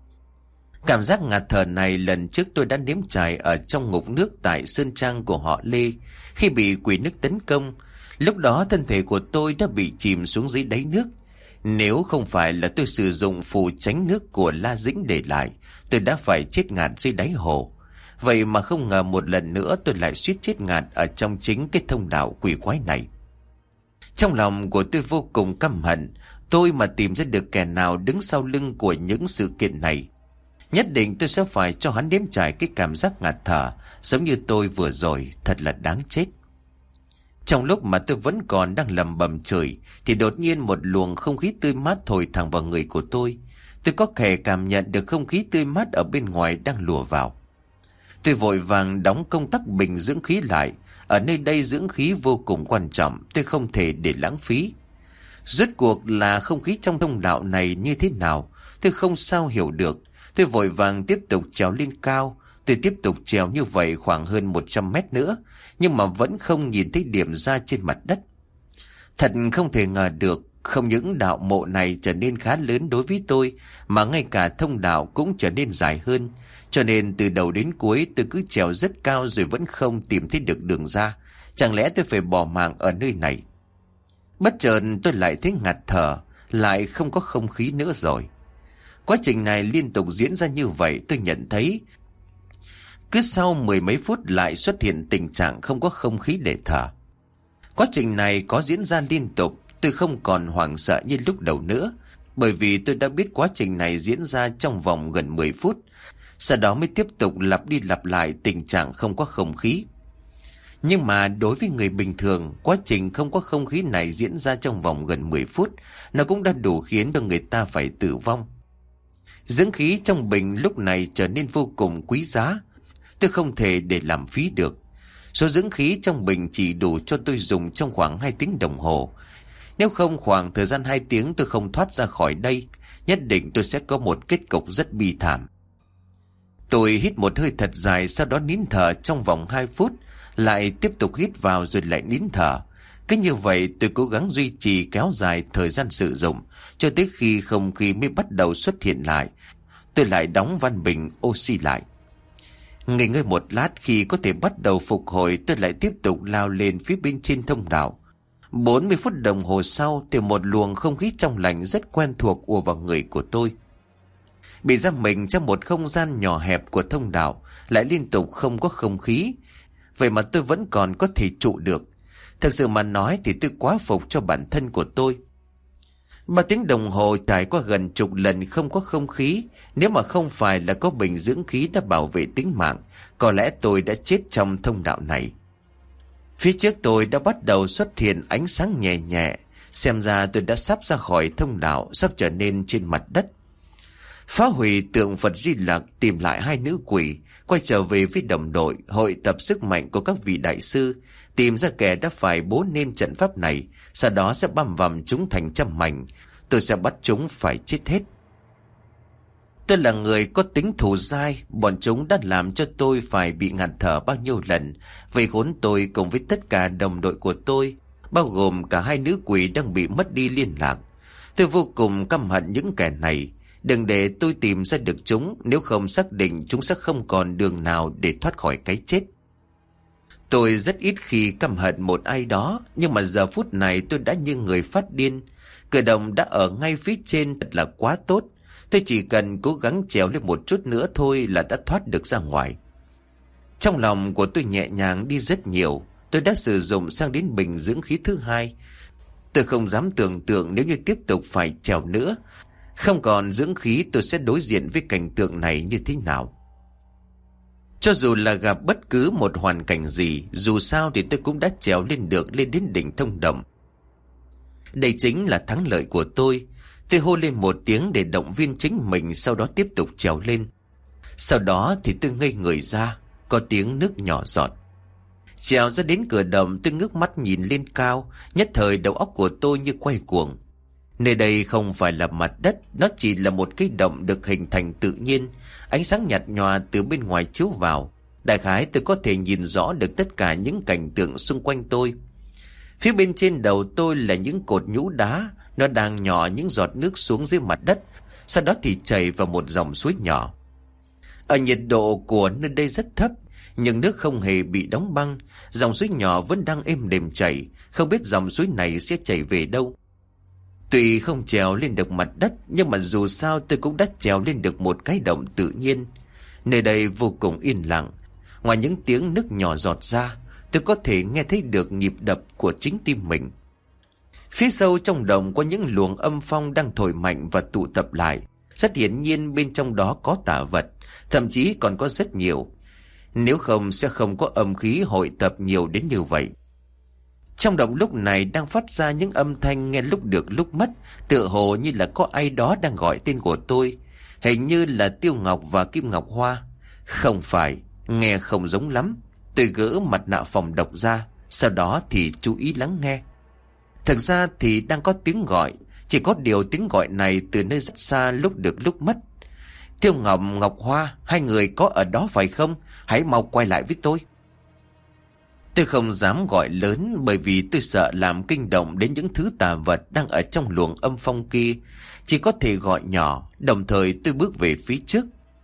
Cảm giác ngạt thở này lần trước tôi đã nếm trải ở trong ngục nước tại sơn trang của họ Lê. Khi bị quỷ nước tấn công, lúc đó thân thể của tôi đã bị chìm xuống dưới đáy nước. Nếu không phải là tôi sử dụng phù tránh nước của La Dĩnh để lại, tôi đã phải chết ngạt dưới đáy hồ. Vậy mà không ngờ một lần nữa tôi lại suýt chết ngạt ở trong chính cái thông đạo quỷ quái này. Trong lòng của tôi vô cùng căm hận. Tôi mà tìm ra được kẻ nào đứng sau lưng của những sự kiện này, nhất định tôi sẽ phải cho hắn nếm trải cái cảm giác ngạt thở giống như tôi vừa rồi, thật là đáng chết. Trong lúc mà tôi vẫn còn đang lẩm bẩm chửi thì đột nhiên một luồng không khí tươi mát thổi thẳng vào người của tôi. Tôi có thể cảm nhận được không khí tươi mát ở bên ngoài đang lùa vào. Tôi vội vàng đóng công tắc bình dưỡng khí lại. Ở nơi đây dưỡng khí vô cùng quan trọng, tôi không thể để lãng phí. Rốt cuộc là không khí trong thông đạo này như thế nào, tôi không sao hiểu được. Tôi vội vàng tiếp tục trèo lên cao. Tôi tiếp tục trèo như vậy khoảng hơn 100 mét nữa, nhưng mà vẫn không nhìn thấy điểm ra trên mặt đất. Thật không thể ngờ được, không những đạo mộ này trở nên khá lớn đối với tôi, mà ngay cả thông đạo cũng trở nên dài hơn. Cho nên từ đầu đến cuối tôi cứ trèo rất cao rồi vẫn không tìm thấy được đường ra. Chẳng lẽ tôi phải bỏ mạng ở nơi này? Bất chợt tôi lại thấy ngạt thở, lại không có không khí nữa rồi. Quá trình này liên tục diễn ra như vậy, tôi nhận thấy cứ sau 10 mấy phút lại xuất hiện tình trạng không có không khí để thở. Quá trình này có diễn ra liên tục, tôi không còn hoảng sợ như lúc đầu nữa, bởi vì tôi đã biết quá trình này diễn ra trong vòng gần 10 phút. Sau đó mới tiếp tục lặp đi lặp lại tình trạng không có không khí. Nhưng mà đối với người bình thường, quá trình không có không khí này diễn ra trong vòng gần 10 phút, nó cũng đã đủ khiến cho người ta phải tử vong. Dưỡng khí trong bình lúc này trở nên vô cùng quý giá. Tôi không thể để làm phí được. Số dưỡng khí trong bình chỉ đủ cho tôi dùng trong khoảng 2 tiếng đồng hồ. Nếu không khoảng thời gian 2 tiếng tôi không thoát ra khỏi đây, nhất định tôi sẽ có một kết cục rất bi thảm. Tôi hít một hơi thật dài, sau đó nín thở trong vòng 2 phút, lại tiếp tục hít vào rồi lại nín thở. Cứ như vậy tôi cố gắng duy trì kéo dài thời gian sử dụng, cho tới khi không khí mới bắt đầu xuất hiện lại. Tôi lại đóng van bình oxy lại. Nghỉ ngơi một lát, khi có thể bắt đầu phục hồi, tôi lại tiếp tục lao lên phía bên trên thông đạo. 40 phút đồng hồ sau thì một luồng không khí trong lành rất quen thuộc ùa vào người của tôi. Bị giam mình trong một không gian nhỏ hẹp của thông đạo, lại liên tục không có không khí. Vậy mà tôi vẫn còn có thể trụ được. Thực sự mà nói thì tôi quá phục cho bản thân của tôi. 3 tiếng đồng hồ trải qua gần chục lần không có không khí. Nếu mà không phải là có bình dưỡng khí đã bảo vệ tính mạng, có lẽ tôi đã chết trong thông đạo này. Phía trước tôi đã bắt đầu xuất hiện ánh sáng nhẹ nhẹ. Xem ra tôi đã sắp ra khỏi thông đạo, sắp trở nên trên mặt đất. Phá hủy tượng Phật Di Lặc, tìm lại 2 nữ quỷ, quay trở về với đồng đội, hội tập sức mạnh của các vị đại sư, tìm ra kẻ đã phải bố nên trận pháp này, sau đó sẽ băm vằm chúng thành trăm mảnh. Tôi sẽ bắt chúng phải chết hết. Tôi là người có tính thù dai, bọn chúng đã làm cho tôi phải bị ngạt thở bao nhiêu lần, vây khốn tôi cùng với tất cả đồng đội của tôi, bao gồm cả 2 nữ quỷ đang bị mất đi liên lạc. Tôi vô cùng căm hận những kẻ này. Đừng để tôi tìm ra được chúng, nếu không xác định chúng sẽ không còn đường nào để thoát khỏi cái chết. Tôi rất ít khi căm hận một ai đó, nhưng mà giờ phút này tôi đã như người phát điên. Cửa động đã ở ngay phía trên, thật là quá tốt. Tôi chỉ cần cố gắng trèo lên một chút nữa thôi là đã thoát được ra ngoài. Trong lòng của tôi nhẹ nhàng đi rất nhiều. Tôi đã sử dụng sang đến bình dưỡng khí thứ 2. Tôi không dám tưởng tượng nếu như tiếp tục phải trèo nữa, không còn dưỡng khí, tôi sẽ đối diện với cảnh tượng này như thế nào. Cho dù là gặp bất cứ một hoàn cảnh gì, dù sao thì tôi cũng đã trèo lên được, lên đến đỉnh thông động. Đây chính là thắng lợi của tôi. Tôi hô lên một tiếng để động viên chính mình, sau đó tiếp tục trèo lên. Sau đó thì tôi ngây người ra, có tiếng nước nhỏ giọt. Trèo ra đến cửa động, tôi ngước mắt nhìn lên cao, nhất thời đầu óc của tôi như quay cuồng. Nơi đây không phải là mặt đất, nó chỉ là một cái động được hình thành tự nhiên. Ánh sáng nhạt nhòa từ bên ngoài chiếu vào. Đại khái tôi có thể nhìn rõ được tất cả những cảnh tượng xung quanh tôi. Phía bên trên đầu tôi là những cột nhũ đá, nó đang nhỏ những giọt nước xuống dưới mặt đất, sau đó thì chảy vào một dòng suối nhỏ. Ở nhiệt độ của nơi đây rất thấp, nhưng nước không hề bị đóng băng. Dòng suối nhỏ vẫn đang êm đềm chảy, không biết dòng suối này sẽ chảy về đâu. Tuy không trèo lên được mặt đất, nhưng mà dù sao tôi cũng đã trèo lên được một cái động tự nhiên. Nơi đây vô cùng yên lặng. Ngoài những tiếng nước nhỏ giọt ra, tôi có thể nghe thấy được nhịp đập của chính tim mình. Phía sâu trong động có những luồng âm phong đang thổi mạnh và tụ tập lại. Rất hiển nhiên bên trong đó có tà vật, thậm chí còn có rất nhiều. Nếu không sẽ không có âm khí hội tập nhiều đến như vậy. Trong động lúc này đang phát ra những âm thanh nghe lúc được lúc mất, tựa hồ như là có ai đó đang gọi tên của tôi. Hình như là Tiêu Ngọc và Kim Ngọc Hoa. Không phải, nghe không giống lắm. Tôi gỡ mặt nạ phòng độc ra, sau đó thì chú ý lắng nghe. Thực ra thì đang có tiếng gọi, chỉ có điều tiếng gọi này từ nơi rất xa, lúc được lúc mất. Tiêu Ngọc, Ngọc Hoa, hai người có ở đó phải không? Hãy mau quay lại với tôi. Tôi không dám gọi lớn, bởi vì tôi sợ làm kinh động đến những thứ tà vật đang ở trong luồng âm phong kia. Chỉ có thể gọi nhỏ, đồng thời tôi bước về phía trước.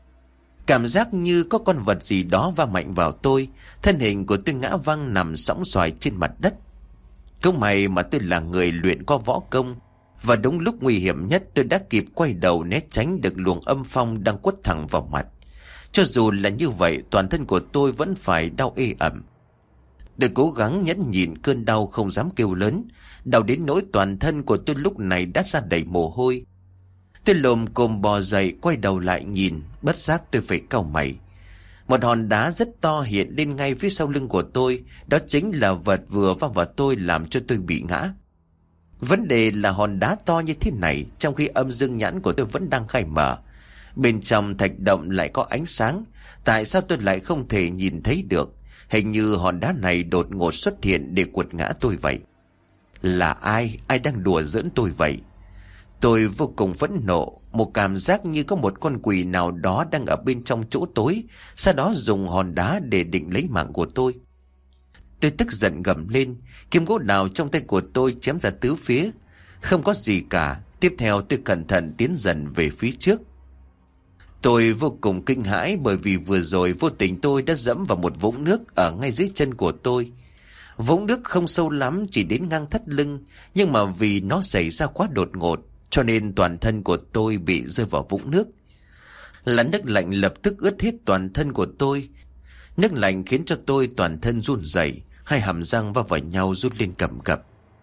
Cảm giác như có con vật gì đó va mạnh vào tôi. Thân hình của tôi ngã văng nằm sõng soài trên mặt đất. Cũng may mà tôi là người luyện có võ công, và đúng lúc nguy hiểm nhất tôi đã kịp quay đầu né tránh được luồng âm phong đang quất thẳng vào mặt. Cho dù là như vậy, toàn thân của tôi vẫn phải đau ê ẩm. Tôi cố gắng nhẫn nhịn cơn đau không dám kêu lớn, đau đến nỗi toàn thân của tôi lúc này đã ra đầy mồ hôi. Tôi lồm cồm bò dậy, quay đầu lại nhìn, bất giác tôi phải cau mày. Một hòn đá rất to hiện lên ngay phía sau lưng của tôi, đó chính là vật vừa va vào tôi làm cho tôi bị ngã. Vấn đề là hòn đá to như thế này, trong khi âm dương nhãn của tôi vẫn đang khai mở. Bên trong thạch động lại có ánh sáng, tại sao tôi lại không thể nhìn thấy được? Hình như hòn đá này đột ngột xuất hiện để quật ngã tôi vậy. Là ai đang đùa giỡn tôi vậy? Tôi vô cùng phẫn nộ, một cảm giác như có một con quỷ nào đó đang ở bên trong chỗ tối, sau đó dùng hòn đá để định lấy mạng của tôi. Tôi tức giận gầm lên, kiếm gỗ đào trong tay của tôi chém ra tứ phía. Không có gì cả, tiếp theo tôi cẩn thận tiến dần về phía trước. Tôi vô cùng kinh hãi bởi vì vừa rồi vô tình tôi đã dẫm vào một vũng nước ở ngay dưới chân của tôi. Vũng nước không sâu lắm, chỉ đến ngang thắt lưng, nhưng mà vì nó xảy ra quá đột ngột, cho nên toàn thân của tôi bị rơi vào vũng nước. Làn nước lạnh lập tức ướt hết toàn thân của tôi. Nước lạnh khiến cho tôi toàn thân run rẩy, hai hàm răng va vào nhau rút lên cầm cập.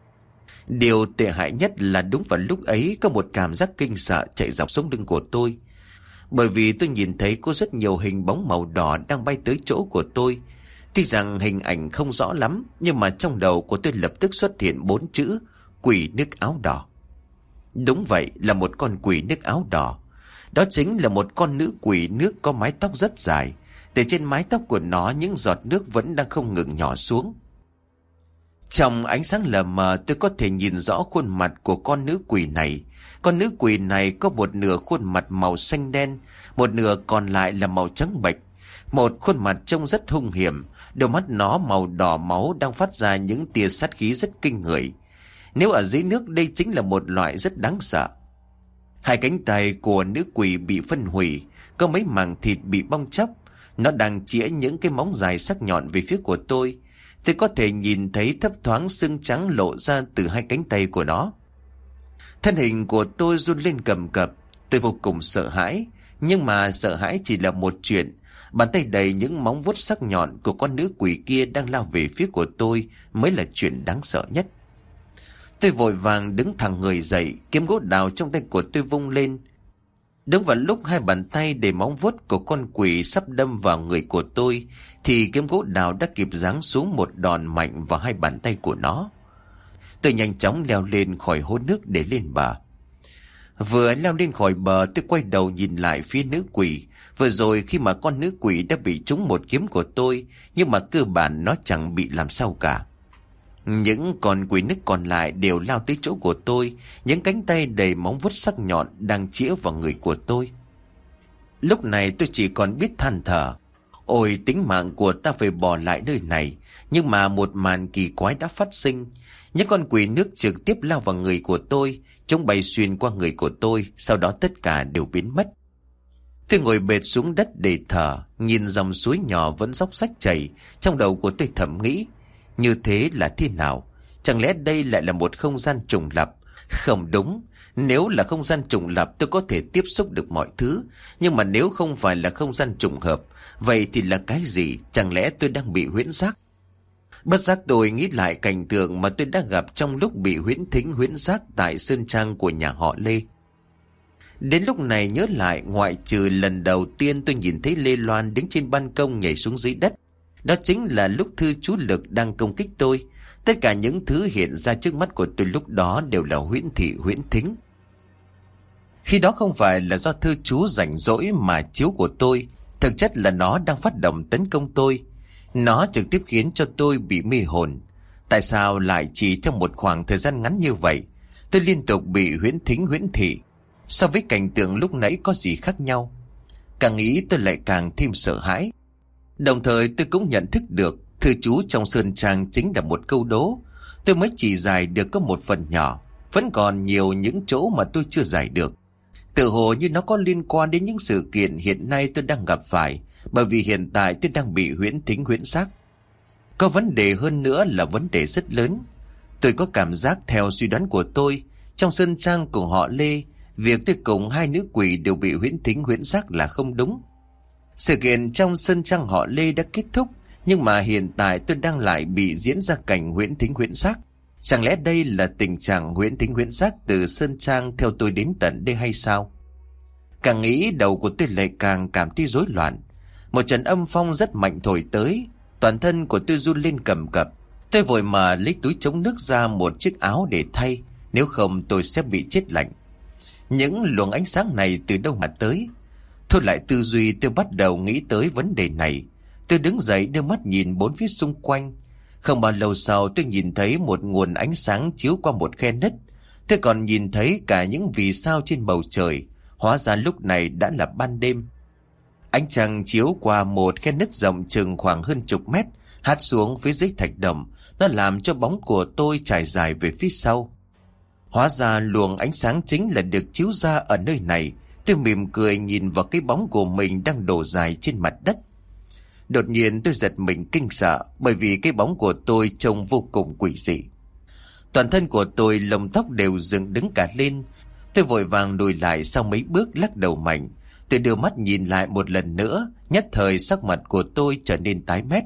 Điều tệ hại nhất là đúng vào lúc ấy có một cảm giác kinh sợ chạy dọc sống lưng của tôi. Bởi vì tôi nhìn thấy có rất nhiều hình bóng màu đỏ đang bay tới chỗ của tôi. Tuy rằng hình ảnh không rõ lắm, nhưng mà trong đầu của tôi lập tức xuất hiện 4 chữ: quỷ nước áo đỏ. Đúng vậy, là một con quỷ nước áo đỏ. Đó chính là một con nữ quỷ nước có mái tóc rất dài. Từ trên mái tóc của nó, những giọt nước vẫn đang không ngừng nhỏ xuống. Trong ánh sáng lờ mờ, tôi có thể nhìn rõ khuôn mặt của con nữ quỷ này. Con nữ quỷ này có một nửa khuôn mặt màu xanh đen, một nửa còn lại là màu trắng bệch. Một khuôn mặt trông rất hung hiểm, đôi mắt nó màu đỏ máu đang phát ra những tia sát khí rất kinh người. Nếu ở dưới nước, đây chính là một loại rất đáng sợ. Hai cánh tay của nữ quỷ bị phân hủy, có mấy mảng thịt bị bong chóc. Nó đang chĩa những cái móng dài sắc nhọn về phía của tôi. Tôi có thể nhìn thấy thấp thoáng xương trắng lộ ra từ hai cánh tay của nó. Thân hình của tôi run lên cầm cập. Tôi vô cùng sợ hãi, nhưng mà sợ hãi chỉ là một chuyện. Bàn tay đầy những móng vuốt sắc nhọn của con nữ quỷ kia đang lao về phía của tôi mới là chuyện đáng sợ nhất. Tôi vội vàng đứng thẳng người dậy, kiếm gỗ đào trong tay của tôi vung lên. Đúng vào lúc hai bàn tay đầy móng vuốt của con quỷ sắp đâm vào người của tôi, thì kiếm gỗ đào đã kịp giáng xuống một đòn mạnh vào hai bàn tay của nó. Tôi nhanh chóng leo lên khỏi hố nước để lên bờ. Vừa leo lên khỏi bờ, tôi quay đầu nhìn lại phía nữ quỷ. Vừa rồi khi mà con nữ quỷ đã bị trúng một kiếm của tôi, nhưng mà cơ bản nó chẳng bị làm sao cả. Những con quỷ nước còn lại đều lao tới chỗ của tôi, những cánh tay đầy móng vuốt sắc nhọn đang chĩa vào người của tôi. Lúc này tôi chỉ còn biết than thở. Ôi, tính mạng của ta phải bỏ lại nơi này. Nhưng mà một màn kỳ quái đã phát sinh. Những con quỷ nước trực tiếp lao vào người của tôi, chúng bay xuyên qua người của tôi, sau đó tất cả đều biến mất. Tôi ngồi bệt xuống đất để thở, nhìn dòng suối nhỏ vẫn róc rách chảy. Trong đầu của tôi thầm nghĩ, như thế là thế nào? Chẳng lẽ đây lại là một không gian trùng lập? Không đúng. Nếu là không gian trùng lập, tôi có thể tiếp xúc được mọi thứ. Nhưng mà nếu không phải là không gian trùng hợp, vậy thì là cái gì? Chẳng lẽ tôi đang bị huyễn giác? Bất giác tôi nghĩ lại cảnh tượng mà tôi đã gặp trong lúc bị huyễn thính huyễn giác tại sơn trang của nhà họ Lê. Đến lúc này nhớ lại, ngoại trừ lần đầu tiên tôi nhìn thấy Lê Loan đứng trên ban công nhảy xuống dưới đất, đó chính là lúc Thư chú Lực đang công kích tôi. Tất cả những thứ hiện ra trước mắt của tôi lúc đó đều là huyễn thị huyễn thính. Khi đó không phải là do thư chú rảnh rỗi mà chiếu của tôi, thực chất là nó đang phát động tấn công tôi. Nó trực tiếp khiến cho tôi bị mê hồn. Tại sao lại chỉ trong một khoảng thời gian ngắn như vậy, tôi liên tục bị huyễn thính huyễn thị? So với cảnh tượng lúc nãy có gì khác nhau? Càng nghĩ tôi lại càng thêm sợ hãi. Đồng thời tôi cũng nhận thức được thư chú trong sơn trang chính là một câu đố. Tôi mới chỉ giải được có một phần nhỏ, vẫn còn nhiều những chỗ mà tôi chưa giải được. Tự hồ như nó có liên quan đến những sự kiện hiện nay tôi đang gặp phải, bởi vì hiện tại tôi đang bị huyễn thính huyễn xác. Có vấn đề hơn nữa là vấn đề rất lớn. Tôi có cảm giác theo suy đoán của tôi, trong sơn trang của họ Lê, việc tôi cùng hai nữ quỷ đều bị huyễn thính huyễn xác là không đúng. Sự kiện trong sơn trang họ Lê đã kết thúc, nhưng mà hiện tại tôi đang lại bị diễn ra cảnh huyễn thính huyễn xác. Chẳng lẽ đây là tình trạng huyễn thính huyễn xác từ sơn trang theo tôi đến tận đây hay sao? Càng nghĩ đầu của tôi lại càng cảm thấy rối loạn. Một trận âm phong rất mạnh thổi tới, toàn thân của tôi run lên cầm cập. Tôi vội mà lấy túi chống nước ra một chiếc áo để thay, nếu không tôi sẽ bị chết lạnh. Những luồng ánh sáng này từ đâu mà tới? Thôi lại tư duy, tôi bắt đầu nghĩ tới vấn đề này. Tôi đứng dậy đưa mắt nhìn bốn phía xung quanh. Không bao lâu sau tôi nhìn thấy một nguồn ánh sáng chiếu qua một khe nứt. Tôi còn nhìn thấy cả những vì sao trên bầu trời. Hóa ra lúc này đã là ban đêm. Ánh trăng chiếu qua một khe nứt rộng chừng khoảng hơn chục mét, hắt xuống phía dưới thạch động. Nó làm cho bóng của tôi trải dài về phía sau. Hóa ra luồng ánh sáng chính là được chiếu ra ở nơi này. Tôi mỉm cười nhìn vào cái bóng của mình đang đổ dài trên mặt đất. Đột nhiên tôi giật mình kinh sợ, bởi vì cái bóng của tôi trông vô cùng quỷ dị. Toàn thân của tôi lông tóc đều dựng đứng cả lên. Tôi vội vàng lùi lại sau mấy bước, lắc đầu mạnh. Tôi đưa mắt nhìn lại một lần nữa, nhất thời sắc mặt của tôi trở nên tái mét.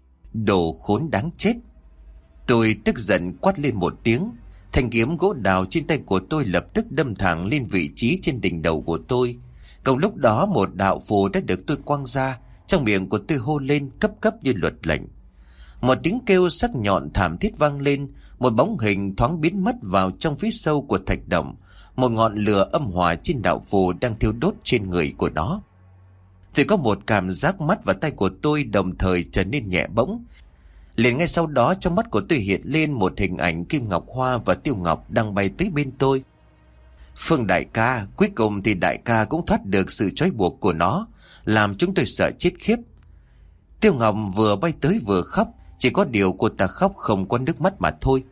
Đồ khốn đáng chết! Tôi tức giận quát lên một tiếng. Thanh kiếm gỗ đào trên tay của tôi lập tức đâm thẳng lên vị trí trên đỉnh đầu của tôi. Cùng lúc đó một đạo phù đã được tôi quăng ra. Trong miệng của tôi hô lên cấp cấp như luật lệnh. Một tiếng kêu sắc nhọn thảm thiết vang lên. Một bóng hình thoáng biến mất vào trong phía sâu của thạch động. Một ngọn lửa âm hỏa trên đạo phù đang thiêu đốt trên người của nó. Tôi có một cảm giác mắt và tay của tôi đồng thời trở nên nhẹ bỗng. Liền ngay sau đó trong mắt của tôi hiện lên một hình ảnh Kim Ngọc Hoa và Tiêu Ngọc đang bay tới bên tôi. Phương đại ca, cuối cùng thì đại ca cũng thoát được sự trói buộc của nó, làm chúng tôi sợ chết khiếp. Tiêu Ngọc vừa bay tới vừa khóc, chỉ có điều cô ta khóc không có nước mắt mà thôi.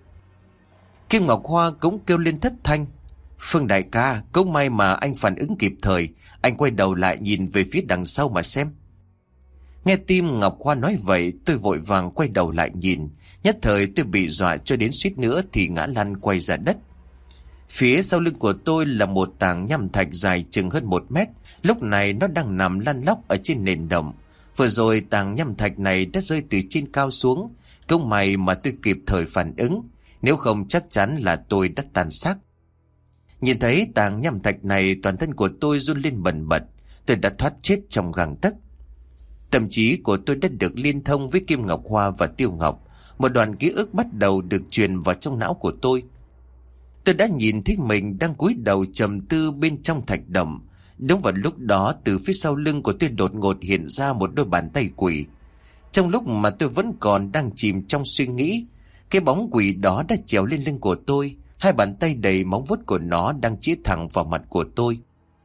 Kim Ngọc Hoa cũng kêu lên thất thanh. Phương đại ca, cũng may mà anh phản ứng kịp thời, anh quay đầu lại nhìn về phía đằng sau mà xem. Nghe tim Ngọc Hoa nói vậy, tôi vội vàng quay đầu lại nhìn. Nhất thời tôi bị dọa cho đến suýt nữa thì ngã lăn quay ra đất. Phía sau lưng của tôi là một tảng nham thạch dài chừng hơn 1 mét. Lúc này nó đang nằm lăn lóc ở trên nền đồng. Vừa rồi tảng nham thạch này đã rơi từ trên cao xuống. Cũng may mà tôi kịp thời phản ứng, nếu không chắc chắn là tôi đã tan xác. Nhìn thấy tảng nham thạch này, toàn thân của tôi run lên bần bật. Tôi đã thoát chết trong gang tấc. Tâm trí của tôi đã được liên thông với Kim Ngọc Hoa và Tiêu Ngọc. Một đoạn ký ức bắt đầu được truyền vào trong não của tôi. Tôi đã nhìn thấy mình đang cúi đầu trầm tư bên trong thạch động. Đúng vào lúc đó, từ phía sau lưng của tôi đột ngột hiện ra một đôi bàn tay quỷ. Trong lúc mà tôi vẫn còn đang chìm trong suy nghĩ, cái bóng quỷ đó đã trèo lên lưng của tôi. Hai bàn tay đầy móng vuốt của nó đang chĩa thẳng vào mặt của tôi.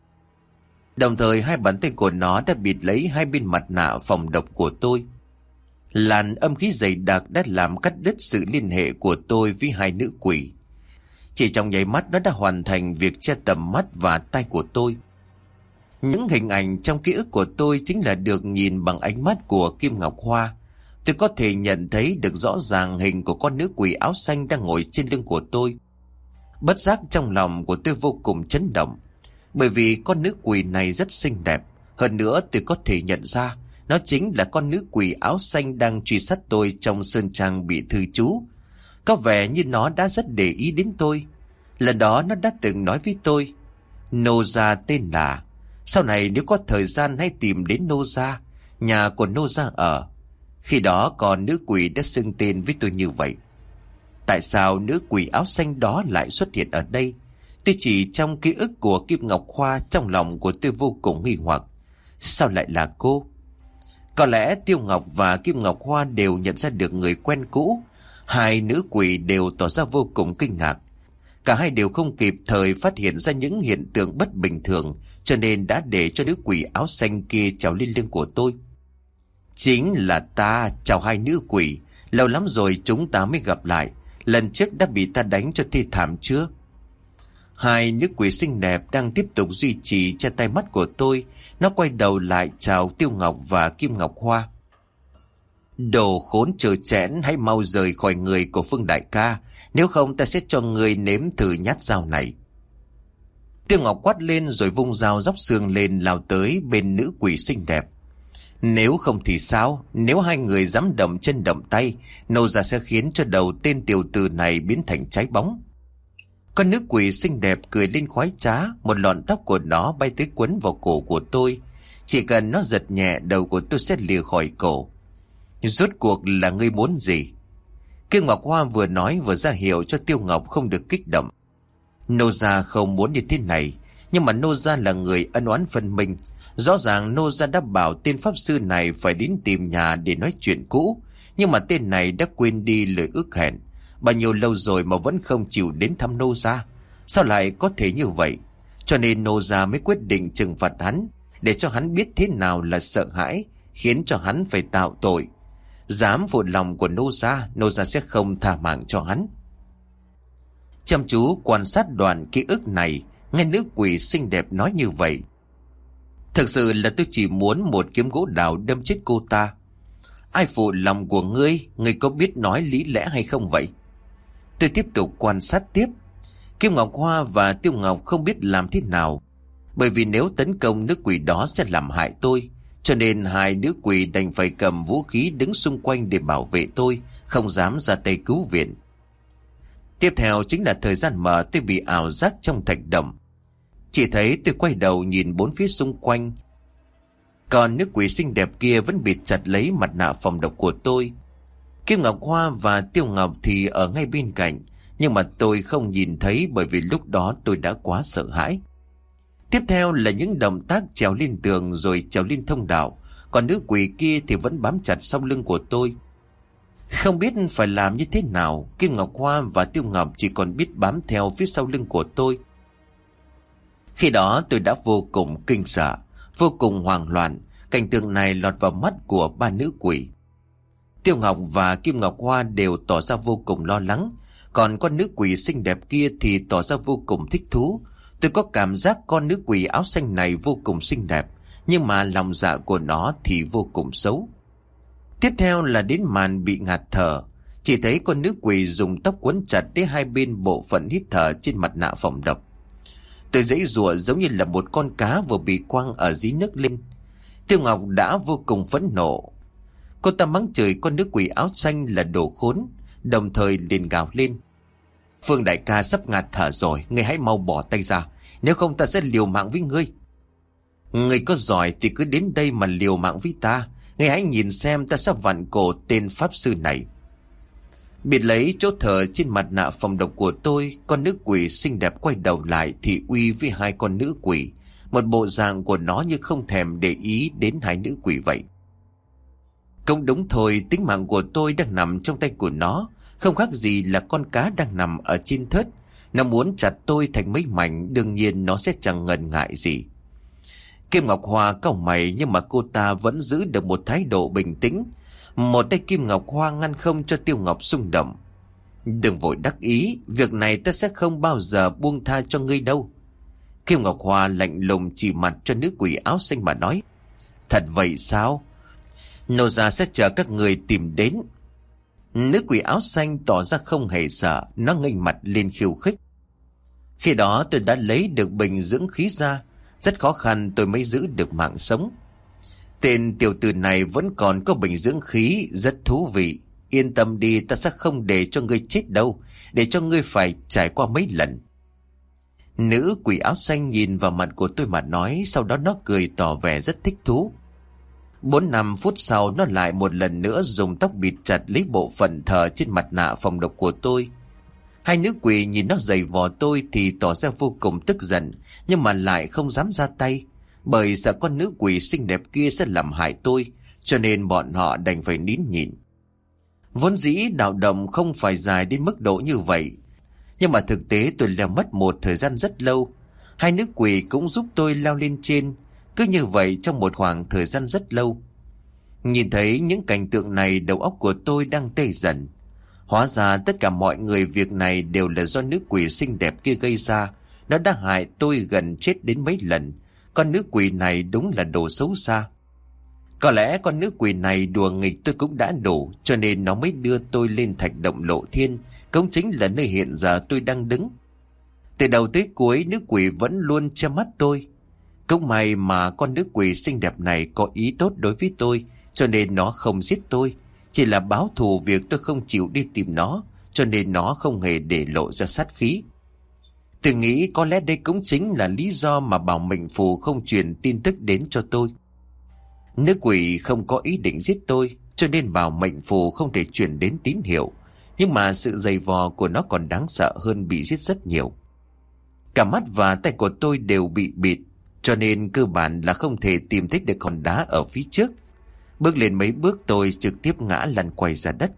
Đồng thời hai bàn tay của nó đã bịt lấy hai bên mặt nạ phòng độc của tôi. Làn âm khí dày đặc đã làm cắt đứt sự liên hệ của tôi với hai nữ quỷ. Chỉ trong nháy mắt nó đã hoàn thành việc che tầm mắt và tai của tôi. Những hình ảnh trong ký ức của tôi chính là được nhìn bằng ánh mắt của Kim Ngọc Hoa. Tôi có thể nhận thấy được rõ ràng hình của con nữ quỷ áo xanh đang ngồi trên lưng của tôi. Bất giác trong lòng của tôi vô cùng chấn động. Bởi vì con nữ quỷ này rất xinh đẹp. Hơn nữa tôi có thể nhận ra nó chính là con nữ quỷ áo xanh đang truy sát tôi trong sơn trang bị thư chú. Có vẻ như nó đã rất để ý đến tôi. Lần đó nó đã từng nói với tôi, Nô gia tên là, sau này nếu có thời gian hãy tìm đến Nô gia, nhà của Nô gia ở. Khi đó còn nữ quỷ đã xưng tên với tôi như vậy. Tại sao nữ quỷ áo xanh đó lại xuất hiện ở đây? Tôi chỉ trong ký ức của Kim Ngọc Hoa, trong lòng của tôi vô cùng nghi hoặc. Sao lại là cô? Có lẽ Tiêu Ngọc và Kim Ngọc Hoa đều nhận ra được người quen cũ. Hai nữ quỷ đều tỏ ra vô cùng kinh ngạc. Cả hai đều không kịp thời phát hiện ra những hiện tượng bất bình thường, cho nên đã để cho nữ quỷ áo xanh kia trèo lên lưng của tôi. Chính là ta. Chào hai nữ quỷ. Lâu lắm rồi chúng ta mới gặp lại. Lần trước đã bị ta đánh cho thê thảm chưa? Hai nữ quỷ xinh đẹp đang tiếp tục duy trì che tay mắt của tôi. Nó quay đầu lại chào Tiêu Ngọc và Kim Ngọc Hoa. Đồ khốn trơ chẽn, hãy mau rời khỏi người của Phương đại ca, nếu không ta sẽ cho người nếm thử nhát dao này. Tiêu Ngọc quát lên rồi vung dao róc xương lên, lao tới bên nữ quỷ xinh đẹp. Nếu không thì sao? Nếu hai người dám động chân động tay, nô gia sẽ khiến cho đầu tên tiểu tử này biến thành trái bóng. Con nữ quỷ xinh đẹp cười lên khoái trá, một lọn tóc của nó bay tới quấn vào cổ của tôi. Chỉ cần nó giật nhẹ, đầu của tôi sẽ lìa khỏi cổ. Rốt cuộc là ngươi muốn gì? Kim Ngọc Hoa vừa nói vừa ra hiệu cho Tiêu Ngọc không được kích động. Nô gia không muốn như thế này, nhưng mà nô gia là người ân oán phân minh. Rõ ràng nô gia đã bảo tên pháp sư này phải đến tìm nhà để nói chuyện cũ, nhưng mà tên này đã quên đi lời ước hẹn. Bao nhiêu lâu rồi mà vẫn không chịu đến thăm nô gia. Sao lại có thể như vậy? Cho nên nô gia mới quyết định trừng phạt hắn, để cho hắn biết thế nào là sợ hãi, khiến cho hắn phải tạo tội. Dám phụ lòng của nô gia sẽ không tha mạng cho hắn. Chăm chú quan sát đoạn ký ức này, nghe nữ quỷ xinh đẹp nói như vậy. Thực sự là tôi chỉ muốn một kiếm gỗ đào đâm chết cô ta. Ai phụ lòng của ngươi, ngươi có biết nói lý lẽ hay không vậy? Tôi tiếp tục quan sát tiếp. Kim Ngọc Hoa và Tiêu Ngọc không biết làm thế nào, bởi vì nếu tấn công nữ quỷ đó sẽ làm hại tôi. Cho nên hai nữ quỷ đành phải cầm vũ khí đứng xung quanh để bảo vệ tôi, không dám ra tay cứu viện. Tiếp theo chính là thời gian mà tôi bị ảo giác trong thạch động. Chỉ thấy tôi quay đầu nhìn bốn phía xung quanh. Còn nữ quỷ xinh đẹp kia vẫn bịt chặt lấy mặt nạ phòng độc của tôi. Kim Ngọc Hoa và Tiêu Ngọc thì ở ngay bên cạnh, nhưng mà tôi không nhìn thấy bởi vì lúc đó tôi đã quá sợ hãi. Tiếp theo là những động tác trèo lên tường rồi trèo lên thông đạo, còn nữ quỷ kia thì vẫn bám chặt sau lưng của tôi. Không biết phải làm như thế nào, Kim Ngọc Hoa và Tiêu Ngọc chỉ còn biết bám theo phía sau lưng của tôi. Khi đó tôi đã vô cùng kinh sợ, vô cùng hoảng loạn. Cảnh tượng này lọt vào mắt của ba nữ quỷ. Tiêu Ngọc và Kim Ngọc Hoa đều tỏ ra vô cùng lo lắng, còn con nữ quỷ xinh đẹp kia thì tỏ ra vô cùng thích thú. Tôi có cảm giác con nữ quỷ áo xanh này vô cùng xinh đẹp, nhưng mà lòng dạ của nó thì vô cùng xấu. Tiếp theo là đến màn bị ngạt thở. Chỉ thấy con nữ quỷ dùng tóc quấn chặt đến hai bên bộ phận hít thở trên mặt nạ phòng độc. Tôi giãy giụa giống như là một con cá vừa bị quăng ở dưới nước lên. Tiêu Ngọc đã vô cùng phẫn nộ. Cô ta mắng chửi con nữ quỷ áo xanh là đồ khốn, đồng thời liền gào lên. Phương đại ca sắp ngạt thở rồi, ngươi hãy mau bỏ tay ra, nếu không ta sẽ liều mạng với ngươi. Ngươi có giỏi thì cứ đến đây mà liều mạng với ta. Ngươi hãy nhìn xem ta sẽ vặn cổ tên pháp sư này. Bịt lấy chỗ thở trên mặt nạ phòng độc của tôi, con nữ quỷ xinh đẹp quay đầu lại thì uy với hai con nữ quỷ. Một bộ dạng của nó như không thèm để ý đến hai nữ quỷ vậy. Cũng đúng thôi, tính mạng của tôi đang nằm trong tay của nó, không khác gì là con cá đang nằm ở trên thớt. Nó muốn chặt tôi thành mấy mảnh, đương nhiên nó sẽ chẳng ngần ngại gì. Kim Ngọc Hoa cau mày, nhưng mà cô ta vẫn giữ được một thái độ bình tĩnh. Một tay Kim Ngọc Hoa ngăn không cho Tiêu Ngọc xung động. Đừng vội đắc ý, việc này ta sẽ không bao giờ buông tha cho ngươi đâu. Kim Ngọc Hoa lạnh lùng chỉ mặt cho nữ quỷ áo xanh mà nói. Thật vậy sao? Nô gia sẽ chờ các người tìm đến. Nữ quỷ áo xanh tỏ ra không hề sợ, nó nghênh mặt lên khiêu khích. Khi đó tôi đã lấy được bình dưỡng khí ra, rất khó khăn tôi mới giữ được mạng sống. Tên tiểu tử này vẫn còn có bình dưỡng khí, rất thú vị. Yên tâm đi, ta sẽ không để cho ngươi chết đâu, để cho ngươi phải trải qua mấy lần. Nữ quỷ áo xanh nhìn vào mặt của tôi mà nói, sau đó nó cười tỏ vẻ rất thích thú. 4-5 phút sau nó lại một lần nữa dùng tóc bịt chặt lấy bộ phận thờ trên mặt nạ phòng độc của tôi. Hai nữ quỷ nhìn nó giày vò tôi thì tỏ ra vô cùng tức giận, nhưng mà lại không dám ra tay, bởi sợ con nữ quỷ xinh đẹp kia sẽ làm hại tôi, cho nên bọn họ đành phải nín nhịn. Vốn dĩ đạo động không phải dài đến mức độ như vậy, nhưng mà thực tế tôi leo mất một thời gian rất lâu. Hai nữ quỷ cũng giúp tôi leo lên trên, cứ như vậy trong một khoảng thời gian rất lâu. Nhìn thấy những cảnh tượng này, đầu óc của tôi đang tê dần. Hóa ra tất cả mọi người việc này đều là do nữ quỷ xinh đẹp kia gây ra. Nó đã hại tôi gần chết đến mấy lần. Con nữ quỷ này đúng là đồ xấu xa. Có lẽ con nữ quỷ này đùa nghịch tôi cũng đã đủ, cho nên nó mới đưa tôi lên thạch động lộ thiên, cũng chính là nơi hiện giờ tôi đang đứng. Từ đầu tới cuối nữ quỷ vẫn luôn che mắt tôi. Cũng may mà con nữ quỷ xinh đẹp này có ý tốt đối với tôi, cho nên nó không giết tôi, chỉ là báo thù việc tôi không chịu đi tìm nó, cho nên nó không hề để lộ ra sát khí. Tôi nghĩ có lẽ đây cũng chính là lý do mà Bảo Mệnh Phù không truyền tin tức đến cho tôi. Nữ quỷ không có ý định giết tôi, cho nên Bảo Mệnh Phù không thể truyền đến tín hiệu, nhưng mà sự giày vò của nó còn đáng sợ hơn bị giết rất nhiều. Cả mắt và tay của tôi đều bị bịt, cho nên cơ bản là không thể tìm thấy được hòn đá ở phía trước. Bước lên mấy bước tôi trực tiếp ngã lăn quay ra đất.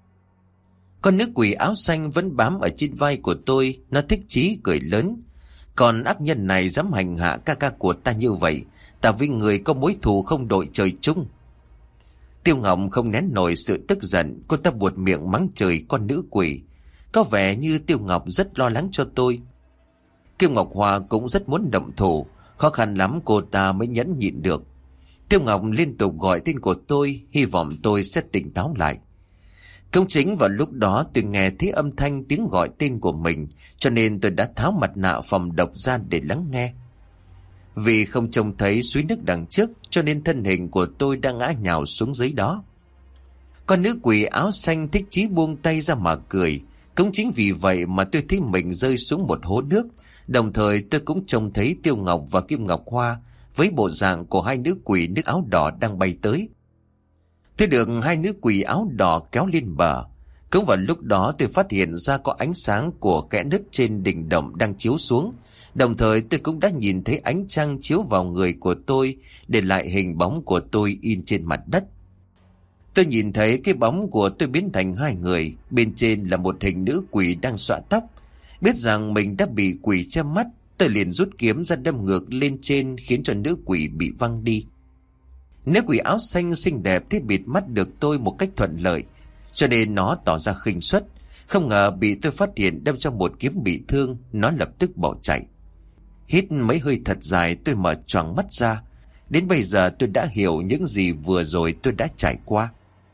Con nữ quỷ áo xanh vẫn bám ở trên vai của tôi, nó thích chí cười lớn. Còn ác nhân này dám hành hạ ca ca của ta như vậy, ta với người có mối thù không đội trời chung. Tiêu Ngọc không nén nổi sự tức giận, cô ta buột miệng mắng chửi con nữ quỷ. Có vẻ như Tiêu Ngọc rất lo lắng cho tôi. Tiêu Ngọc Hoa cũng rất muốn động thủ, khó khăn lắm cô ta mới nhẫn nhịn được. Tiêu Ngọc liên tục gọi tên của tôi, hy vọng tôi sẽ tỉnh táo lại. Cũng chính vào lúc đó tôi nghe thấy âm thanh tiếng gọi tên của mình, cho nên tôi đã tháo mặt nạ phòng độc ra để lắng nghe. Vì không trông thấy suối nước đằng trước, cho nên thân hình của tôi đang ngã nhào xuống dưới đó. Con nữ quỷ áo xanh thích chí buông tay ra mà cười. Cũng chính vì vậy mà tôi thấy mình rơi xuống một hố nước. Đồng thời tôi cũng trông thấy Tiêu Ngọc và Kim Ngọc Hoa với bộ dạng của hai nữ quỷ nước áo đỏ đang bay tới. Tôi được hai nữ quỷ áo đỏ kéo lên bờ. Cũng vào lúc đó tôi phát hiện ra có ánh sáng của kẽ nứt trên đỉnh động đang chiếu xuống. Đồng thời tôi cũng đã nhìn thấy ánh trăng chiếu vào người của tôi, để lại hình bóng của tôi in trên mặt đất. Tôi nhìn thấy cái bóng của tôi biến thành hai người, bên trên là một hình nữ quỷ đang xõa tóc. Biết rằng mình đã bị quỷ che mắt, tôi liền rút kiếm ra đâm ngược lên trên, khiến cho nữ quỷ bị văng đi. Nữ quỷ áo xanh xinh đẹp thì bịt mắt được tôi một cách thuận lợi, cho nên nó tỏ ra khinh suất. Không ngờ bị tôi phát hiện đâm cho một kiếm bị thương, nó lập tức bỏ chạy. Hít mấy hơi thật dài, tôi mở choàng mắt ra. Đến bây giờ tôi đã hiểu những gì vừa rồi tôi đã trải qua.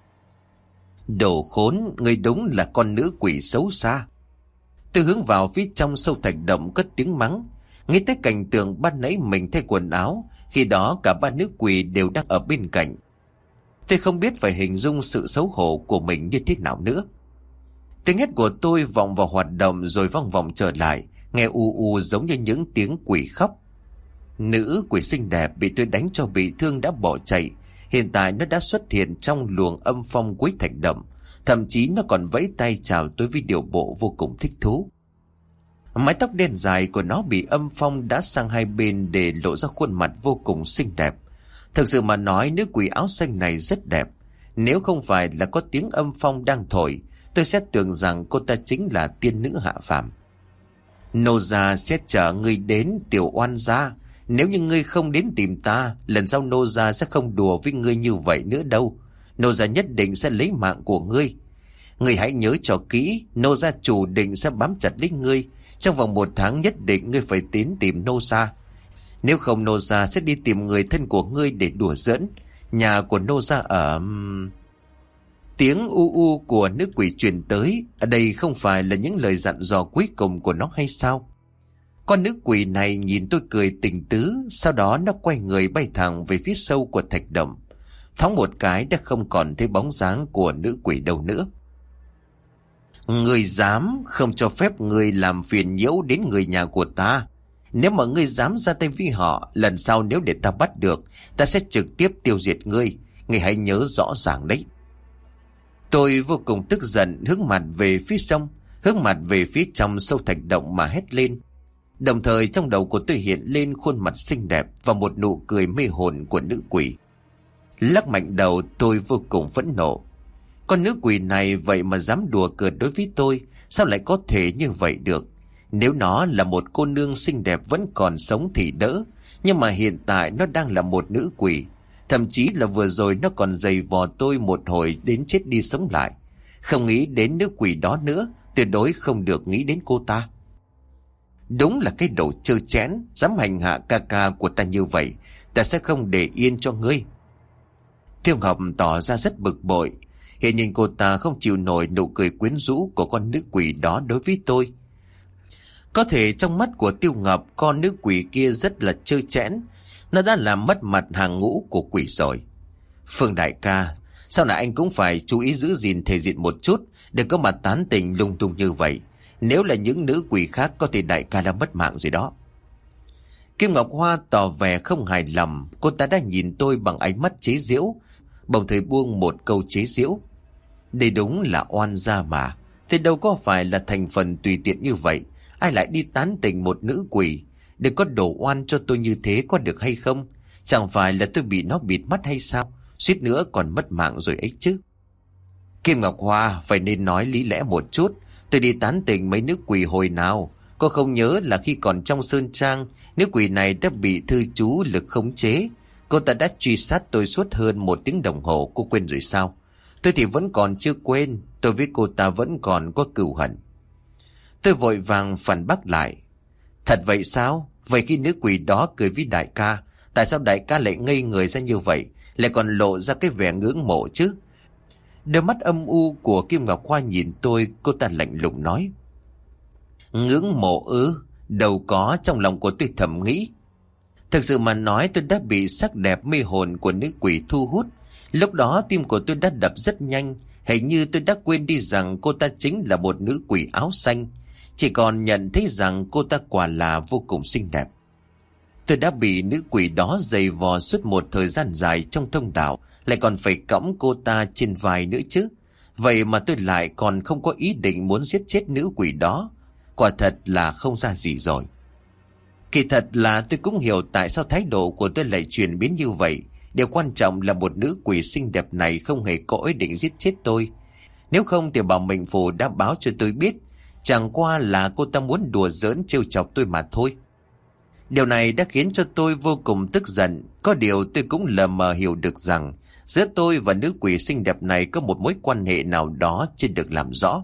Đồ khốn, ngươi đúng là con nữ quỷ xấu xa. Tôi hướng vào phía trong sâu thạch động cất tiếng mắng. Nghĩ tới cảnh tượng ban nãy mình thay quần áo, khi đó cả ba nữ quỷ đều đang ở bên cạnh. Tôi không biết phải hình dung sự xấu hổ của mình như thế nào nữa. Tiếng hét của tôi vọng vào hoạt động rồi vang vọng trở lại, nghe u u giống như những tiếng quỷ khóc. Nữ quỷ xinh đẹp bị tôi đánh cho bị thương đã bỏ chạy. Hiện tại nó đã xuất hiện trong luồng âm phong cuối thạch động. Thậm chí nó còn vẫy tay chào tôi với điệu bộ vô cùng thích thú. Mái tóc đen dài của nó bị âm phong đá sang hai bên để lộ ra khuôn mặt vô cùng xinh đẹp. Thực sự mà nói, nữ quỷ áo xanh này rất đẹp. Nếu không phải là có tiếng âm phong đang thổi, tôi sẽ tưởng rằng cô ta chính là tiên nữ hạ phàm. Nô gia sẽ chở ngươi đến, tiểu oan gia. Nếu như ngươi không đến tìm ta, lần sau nô gia sẽ không đùa với ngươi như vậy nữa đâu. Nô gia nhất định sẽ lấy mạng của ngươi. Ngươi hãy nhớ cho kỹ, nô gia chủ định sẽ bám chặt lấy ngươi. Trong vòng 1 tháng nhất định ngươi phải đến tìm nô gia. Nếu không, nô gia sẽ đi tìm người thân của ngươi để đùa giỡn. Nhà của nô gia ở... Tiếng u u của nữ quỷ truyền tới. Ở đây không phải là những lời dặn dò cuối cùng của nó hay sao? Con nữ quỷ này nhìn tôi cười tình tứ, sau đó nó quay người bay thẳng về phía sâu của thạch động. Thoáng một cái đã không còn thấy bóng dáng của nữ quỷ đâu nữa. Người dám, không cho phép người làm phiền nhiễu đến người nhà của ta. Nếu mà ngươi dám ra tay với họ, lần sau nếu để ta bắt được, ta sẽ trực tiếp tiêu diệt ngươi. Ngươi hãy nhớ rõ ràng đấy. Tôi vô cùng tức giận, hướng mặt về phía sông, hướng mặt về phía trong sâu thạch động mà hét lên. Đồng thời trong đầu của tôi hiện lên khuôn mặt xinh đẹp và một nụ cười mê hồn của nữ quỷ. Lắc mạnh đầu, tôi vô cùng phẫn nộ. Con nữ quỷ này vậy mà dám đùa cợt đối với tôi, sao lại có thể như vậy được? Nếu nó là một cô nương xinh đẹp vẫn còn sống thì đỡ, nhưng mà hiện tại nó đang là một nữ quỷ. Thậm chí là vừa rồi nó còn giày vò tôi một hồi đến chết đi sống lại. Không nghĩ đến nữ quỷ đó nữa, tuyệt đối không được nghĩ đến cô ta. Đúng là cái đồ trơ chẽn, dám hành hạ ca ca của ta như vậy, ta sẽ không để yên cho ngươi. Tiêu Ngọc tỏ ra rất bực bội. Hiện nhiên cô ta không chịu nổi nụ cười quyến rũ của con nữ quỷ đó đối với tôi. Có thể trong mắt của Tiêu Ngọc, con nữ quỷ kia rất là trơ chẽn. Nó đã làm mất mặt hàng ngũ của quỷ rồi. Phương đại ca, sau này anh cũng phải chú ý giữ gìn thể diện một chút, đừng có mà tán tình lung tung như vậy. Nếu là những nữ quỷ khác có thể đại ca đã mất mạng rồi đó. Kim Ngọc Hoa tỏ vẻ không hài lòng. Cô ta đã nhìn tôi bằng ánh mắt chế giễu, bỗng thời buông một câu chế giễu. Đây đúng là oan gia mà. Thế đâu có phải là thành phần tùy tiện như vậy. Ai lại đi tán tình một nữ quỷ? Đừng có đổ oan cho tôi như thế có được hay không? Chẳng phải là tôi bị nó bịt mắt hay sao? Suýt nữa còn mất mạng rồi ấy chứ. Kim Ngọc Hoa phải nên nói lý lẽ một chút. Tôi đi tán tình mấy nữ quỷ hồi nào? Cô không nhớ là khi còn trong sơn trang, nữ quỷ này đã bị thư chú lực khống chế. Cô ta đã truy sát tôi suốt hơn 1 tiếng đồng hồ. Cô quên rồi sao? Tôi thì vẫn còn chưa quên. Tôi với cô ta vẫn còn có cừu hận. Tôi vội vàng phản bác lại. Thật vậy sao? Vậy khi nữ quỷ đó cười với đại ca, tại sao đại ca lại ngây người ra như vậy, lại còn lộ ra cái vẻ ngưỡng mộ chứ? Đôi mắt âm u của Kim Ngọc Hoa nhìn tôi, cô ta lạnh lùng nói. Ngưỡng mộ ư? Đâu có, trong lòng của tôi thầm nghĩ. Thực sự mà nói, tôi đã bị sắc đẹp mê hồn của nữ quỷ thu hút. Lúc đó tim của tôi đã đập rất nhanh. Hình như tôi đã quên đi rằng cô ta chính là một nữ quỷ áo xanh. Chỉ còn nhận thấy rằng cô ta quả là vô cùng xinh đẹp. Tôi đã bị nữ quỷ đó giày vò suốt một thời gian dài trong thông đạo, lại còn phải cõng cô ta trên vai nữa chứ. Vậy mà tôi lại còn không có ý định muốn giết chết nữ quỷ đó. Quả thật là không ra gì rồi. Kỳ thật là tôi cũng hiểu tại sao thái độ của tôi lại chuyển biến như vậy. Điều quan trọng là một nữ quỷ xinh đẹp này không hề có ý định giết chết tôi. Nếu không thì Bảo Mệnh Phù đã báo cho tôi biết, chẳng qua là cô ta muốn đùa giỡn trêu chọc tôi mà thôi. Điều này đã khiến cho tôi vô cùng tức giận. Có điều tôi cũng lờ mờ hiểu được rằng giữa tôi và nữ quỷ xinh đẹp này có một mối quan hệ nào đó chưa được làm rõ.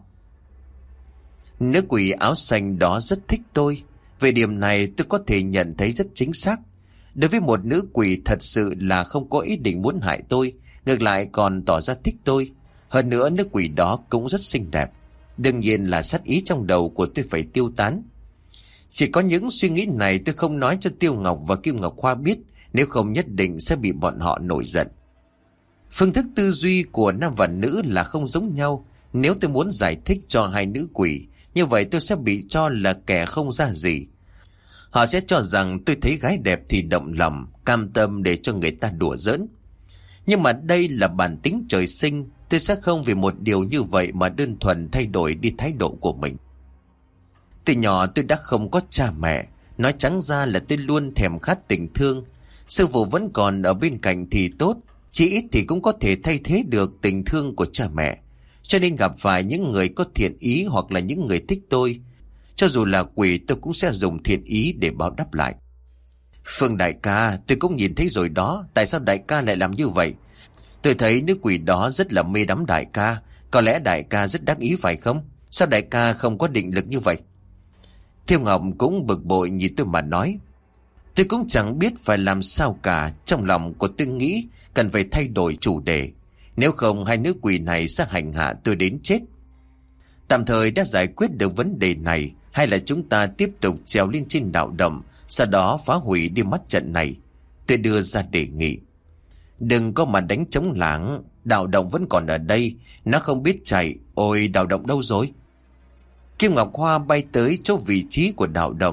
Nữ quỷ áo xanh đó rất thích tôi. Về điểm này tôi có thể nhận thấy rất chính xác. Đối với một nữ quỷ thật sự là không có ý định muốn hại tôi, ngược lại còn tỏ ra thích tôi. Hơn nữa nữ quỷ đó cũng rất xinh đẹp. Đương nhiên là sát ý trong đầu của tôi phải tiêu tán. Chỉ có những suy nghĩ này tôi không nói cho Tiêu Ngọc và Kim Ngọc Hoa biết, nếu không nhất định sẽ bị bọn họ nổi giận. Phương thức tư duy của nam và nữ là không giống nhau. Nếu tôi muốn giải thích cho hai nữ quỷ, như vậy tôi sẽ bị cho là kẻ không ra gì. Họ sẽ cho rằng tôi thấy gái đẹp thì động lòng, cam tâm để cho người ta đùa giỡn. Nhưng mà đây là bản tính trời sinh, tôi sẽ không vì một điều như vậy mà đơn thuần thay đổi đi thái độ của mình. Từ nhỏ tôi đã không có cha mẹ, nói trắng ra là tôi luôn thèm khát tình thương. Sư phụ vẫn còn ở bên cạnh thì tốt, chỉ ít thì cũng có thể thay thế được tình thương của cha mẹ. Cho nên gặp phải những người có thiện ý hoặc là những người thích tôi, cho dù là quỷ tôi cũng sẽ dùng thiện ý để báo đáp lại. Phương đại ca, tôi cũng nhìn thấy rồi đó, tại sao đại ca lại làm như vậy? Tôi thấy nữ quỷ đó rất là mê đắm đại ca, có lẽ đại ca rất đắc ý phải không? Sao đại ca không có định lực như vậy? Thiêu Ngọc cũng bực bội nhìn tôi mà nói. Tôi cũng chẳng biết phải làm sao cả. Trong lòng của tôi nghĩ cần phải thay đổi chủ đề, nếu không hai nữ quỷ này sẽ hành hạ tôi đến chết. Tạm thời đã giải quyết được vấn đề này, hay là chúng ta tiếp tục trèo lên trên đạo động, sau đó phá hủy đi mắt trận này? Tôi đưa ra đề nghị. Đừng có mà đánh trống lảng, đạo động vẫn còn ở đây, nó không biết chạy. Ôi, đạo động đâu rồi? Kim Ngọc Hoa bay tới chỗ vị trí của đạo động,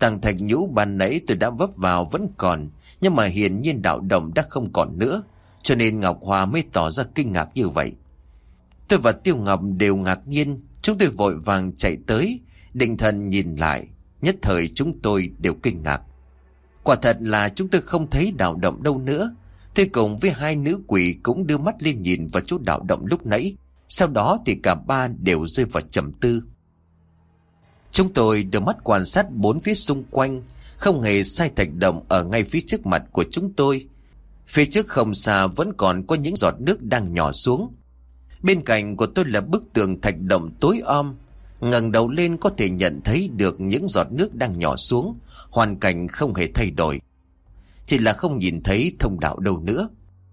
Tảng thạch nhũ ban nãy tôi đã vấp vào vẫn còn, nhưng mà hiển nhiên đạo động đã không còn nữa, cho nên Ngọc Hoa mới tỏ ra kinh ngạc như vậy. Tôi và Tiêu Ngọc đều ngạc nhiên. Chúng tôi vội vàng chạy tới, định thần nhìn lại. Nhất thời chúng tôi đều kinh ngạc. Quả thật là chúng tôi không thấy đạo động đâu nữa. Tôi cùng với hai nữ quỷ cũng đưa mắt lên nhìn vào chỗ đạo động lúc nãy. Sau đó thì cả ba đều rơi vào trầm tư. Chúng tôi đưa mắt quan sát bốn phía xung quanh. Không hề sai, thạch động ở ngay phía trước mặt của chúng tôi. Phía trước không xa vẫn còn có những giọt nước đang nhỏ xuống. Bên cạnh của tôi là bức tường thạch động tối om. Ngẩng đầu lên có thể nhận thấy được những giọt nước đang nhỏ xuống. Hoàn cảnh không hề thay đổi, chỉ là không nhìn thấy thông đạo đâu nữa.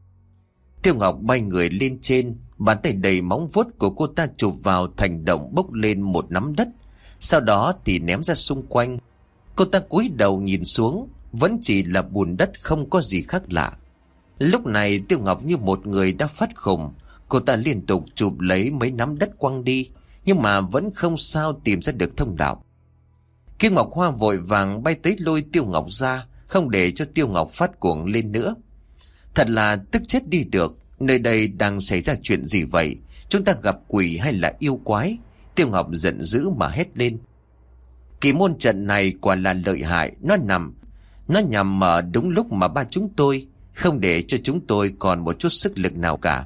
Tiêu Ngọc bay người lên trên, bàn tay đầy móng vuốt của cô ta chụp vào thành động, bốc lên một nắm đất, sau đó thì ném ra xung quanh. Cô ta cúi đầu nhìn xuống, vẫn chỉ là bùn đất, không có gì khác lạ. Lúc này Tiêu Ngọc như một người đã phát khùng. Cô ta liên tục chụp lấy mấy nắm đất quăng đi, nhưng mà vẫn không sao tìm ra được thông đạo. Kim Ngọc Hoa vội vàng bay tới lôi Tiêu Ngọc ra, không để cho Tiêu Ngọc phát cuồng lên nữa. Thật là tức chết đi được. Nơi đây đang xảy ra chuyện gì vậy? Chúng ta gặp quỷ hay là yêu quái? Tiêu Ngọc giận dữ mà hét lên. Kỳ môn trận này quả là lợi hại. Nó nhằm ở đúng lúc mà ba chúng tôi, không để cho chúng tôi còn một chút sức lực nào cả.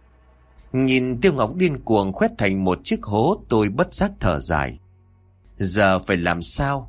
Nhìn Tiêu Ngọc điên cuồng khoét thành một chiếc hố, tôi bất giác thở dài. Giờ phải làm sao?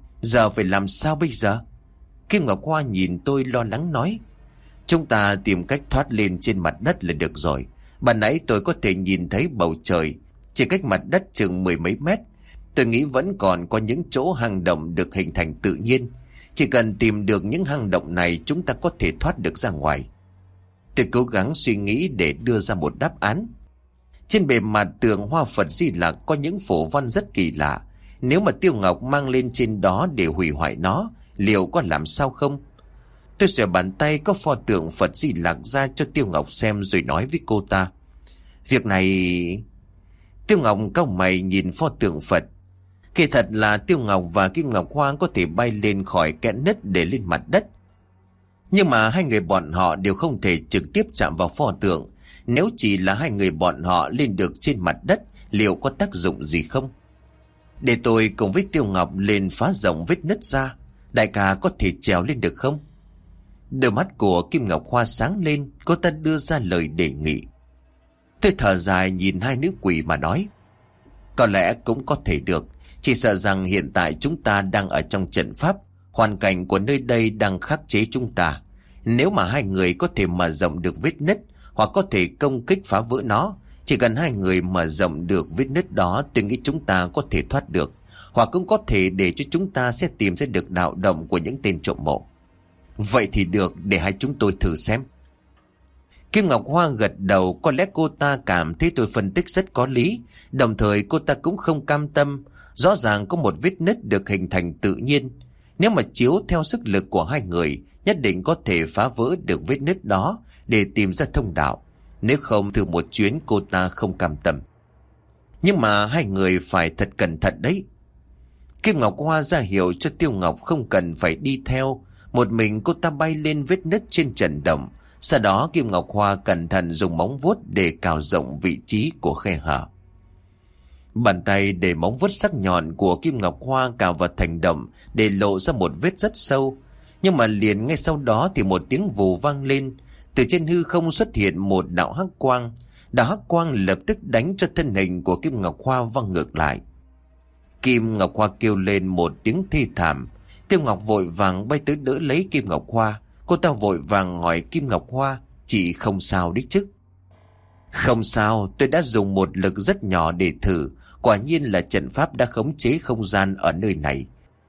Bây giờ? Kim Ngọc Hoa nhìn tôi lo lắng nói. Chúng ta tìm cách thoát lên trên mặt đất là được rồi. Ban nãy tôi có thể nhìn thấy bầu trời chỉ cách mặt đất chừng 10 mấy mét. Tôi nghĩ vẫn còn có những chỗ hang động được hình thành tự nhiên. Chỉ cần tìm được những hang động này, chúng ta có thể thoát được ra ngoài. Tôi cố gắng suy nghĩ để đưa ra một đáp án. Trên bề mặt tường Hoa Phật Di Lặc có những phù văn rất kỳ lạ. Nếu mà Tiêu Ngọc mang lên trên đó để hủy hoại nó, liệu có làm sao không? Tôi xòe bàn tay có pho tượng Phật Di Lặc ra cho Tiêu Ngọc xem, rồi nói với cô ta. Việc này... Tiêu Ngọc cau mày nhìn pho tượng Phật. Kỳ thật là Tiêu Ngọc và Kim Ngọc Hoa có thể bay lên khỏi kẽ nứt để lên mặt đất. Nhưng mà hai người bọn họ đều không thể trực tiếp chạm vào pho tượng. Nếu chỉ là hai người bọn họ lên được trên mặt đất, liệu có tác dụng gì không? Để tôi cùng với Tiêu Ngọc lên phá rộng vết nứt ra. Đại ca có thể trèo lên được không? Đôi mắt của Kim Ngọc Hoa sáng lên, cô ta đưa ra lời đề nghị. Tôi thở dài nhìn hai nữ quỷ mà nói. Có lẽ cũng có thể được. Chỉ sợ rằng hiện tại chúng ta đang ở trong trận pháp. Hoàn cảnh của nơi đây đang khắc chế chúng ta. Nếu mà hai người có thể mở rộng được vết nứt, hoặc có thể công kích phá vỡ nó, chỉ cần hai người mở rộng được vết nứt đó, tôi nghĩ chúng ta có thể thoát được. Hoặc cũng có thể để cho chúng ta sẽ tìm ra được đạo động của những tên trộm mộ. Vậy thì được, để hai chúng tôi thử xem. Kim Ngọc Hoa gật đầu. Có lẽ cô ta cảm thấy tôi phân tích rất có lý. Đồng thời cô ta cũng không cam tâm. Rõ ràng có một vết nứt được hình thành tự nhiên. Nếu mà chiếu theo sức lực của hai người, nhất định có thể phá vỡ được vết nứt đó để tìm ra thông đạo. Nếu không thử một chuyến, cô ta không cam tâm. Nhưng mà hai người phải thật cẩn thận đấy. Kim Ngọc Hoa ra hiệu cho Tiêu Ngọc không cần phải đi theo. Một mình cô ta bay lên vết nứt trên trần động. Sau đó Kim Ngọc Hoa cẩn thận dùng móng vuốt để cào rộng vị trí của khe hở. Bàn tay để móng vuốt sắc nhọn của Kim Ngọc Hoa cào vào thành động để lộ ra một vết rất sâu. Nhưng mà liền ngay sau đó thì một tiếng vù vang lên. Từ trên hư không xuất hiện một đạo hắc quang. Đạo hắc quang lập tức đánh cho thân hình của Kim Ngọc Hoa văng ngược lại. Kim Ngọc Hoa kêu lên một tiếng thê thảm. Tiêu Ngọc vội vàng bay tới đỡ lấy Kim Ngọc Hoa. Cô ta vội vàng hỏi Kim Ngọc Hoa, chị không sao đấy chứ? Không sao, tôi đã dùng một lực rất nhỏ để thử. Quả nhiên là trận pháp đã khống chế không gian ở nơi này.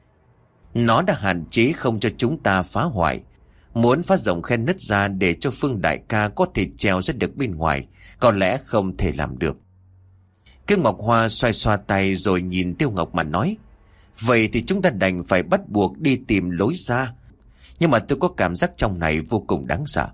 Nó đã hạn chế không cho chúng ta phá hoại. Muốn phá rộng khe nứt ra để cho Phương đại ca có thể trèo ra được bên ngoài, có lẽ không thể làm được. Kim Ngọc Hoa xoay xoa tay rồi nhìn Tiêu Ngọc mà nói. Vậy thì chúng ta đành phải bắt buộc đi tìm lối ra. Nhưng mà tôi có cảm giác trong này vô cùng đáng sợ.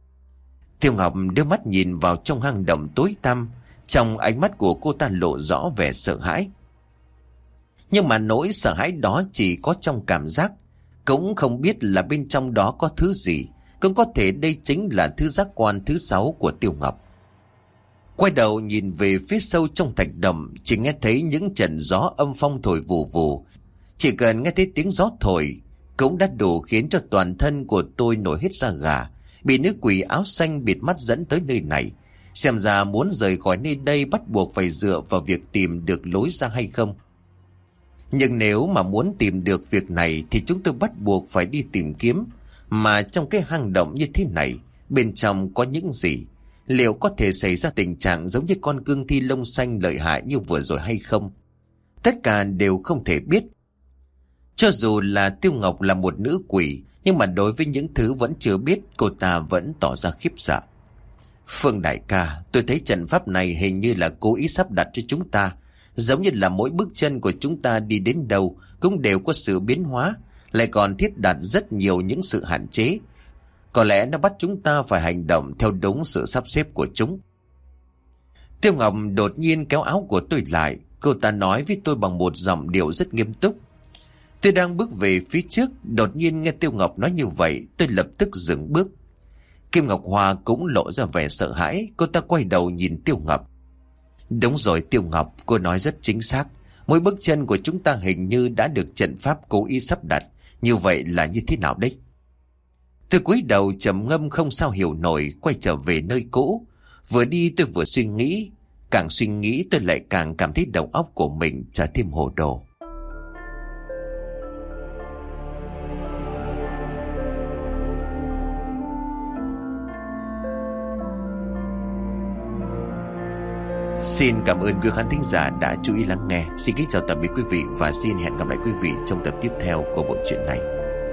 Tiêu Ngọc đưa mắt nhìn vào trong hang động tối tăm. Trong ánh mắt của cô ta lộ rõ vẻ sợ hãi. Nhưng mà nỗi sợ hãi đó chỉ có trong cảm giác, cũng không biết là bên trong đó có thứ gì. Cũng có thể đây chính là thứ giác quan thứ 6 của Tiêu Ngọc. Quay đầu nhìn về phía sâu trong thạch đầm, chỉ nghe thấy những trận gió âm phong thổi vù vù. Chỉ cần nghe thấy tiếng gió thổi cũng đã đủ khiến cho toàn thân của tôi nổi hết da gà. Bị nữ quỷ áo xanh bịt mắt dẫn tới nơi này, xem ra muốn rời khỏi nơi đây bắt buộc phải dựa vào việc tìm được lối ra hay không. Nhưng nếu mà muốn tìm được việc này thì chúng tôi bắt buộc phải đi tìm kiếm. Mà trong cái hang động như thế này, bên trong có những gì? Liệu có thể xảy ra tình trạng giống như con cương thi lông xanh lợi hại như vừa rồi hay không? Tất cả đều không thể biết. Cho dù là Tiêu Ngọc là một nữ quỷ, nhưng mà đối với những thứ vẫn chưa biết, cô ta vẫn tỏ ra khiếp sợ. Phương đại ca, tôi thấy trận pháp này hình như là cố ý sắp đặt cho chúng ta. Giống như là mỗi bước chân của chúng ta đi đến đâu cũng đều có sự biến hóa, lại còn thiết đặt rất nhiều những sự hạn chế. Có lẽ nó bắt chúng ta phải hành động theo đúng sự sắp xếp của chúng. Tiêu Ngọc đột nhiên kéo áo của tôi lại. Cô ta nói với tôi bằng một giọng điệu rất nghiêm túc. Tôi đang bước về phía trước, đột nhiên nghe Tiêu Ngọc nói như vậy, tôi lập tức dừng bước. Kim Ngọc Hoa cũng lộ ra vẻ sợ hãi, cô ta quay đầu nhìn Tiêu Ngọc. Đúng rồi Tiêu Ngọc, cô nói rất chính xác. Mỗi bước chân của chúng ta hình như đã được trận pháp cố ý sắp đặt. Như vậy là như thế nào đấy? Tôi cúi đầu trầm ngâm không sao hiểu nổi, quay trở về nơi cũ. Vừa đi tôi vừa suy nghĩ. Càng suy nghĩ tôi lại càng cảm thấy đầu óc của mình trở thêm hồ đồ. Xin cảm ơn quý khán thính giả đã chú ý lắng nghe. Xin kính chào tạm biệt quý vị và xin hẹn gặp lại quý vị trong tập tiếp theo của bộ truyện này.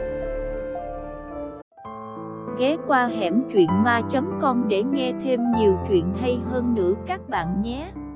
Ghé qua hẻm truyện ma.com để nghe thêm nhiều chuyện hay hơn nữa các bạn nhé.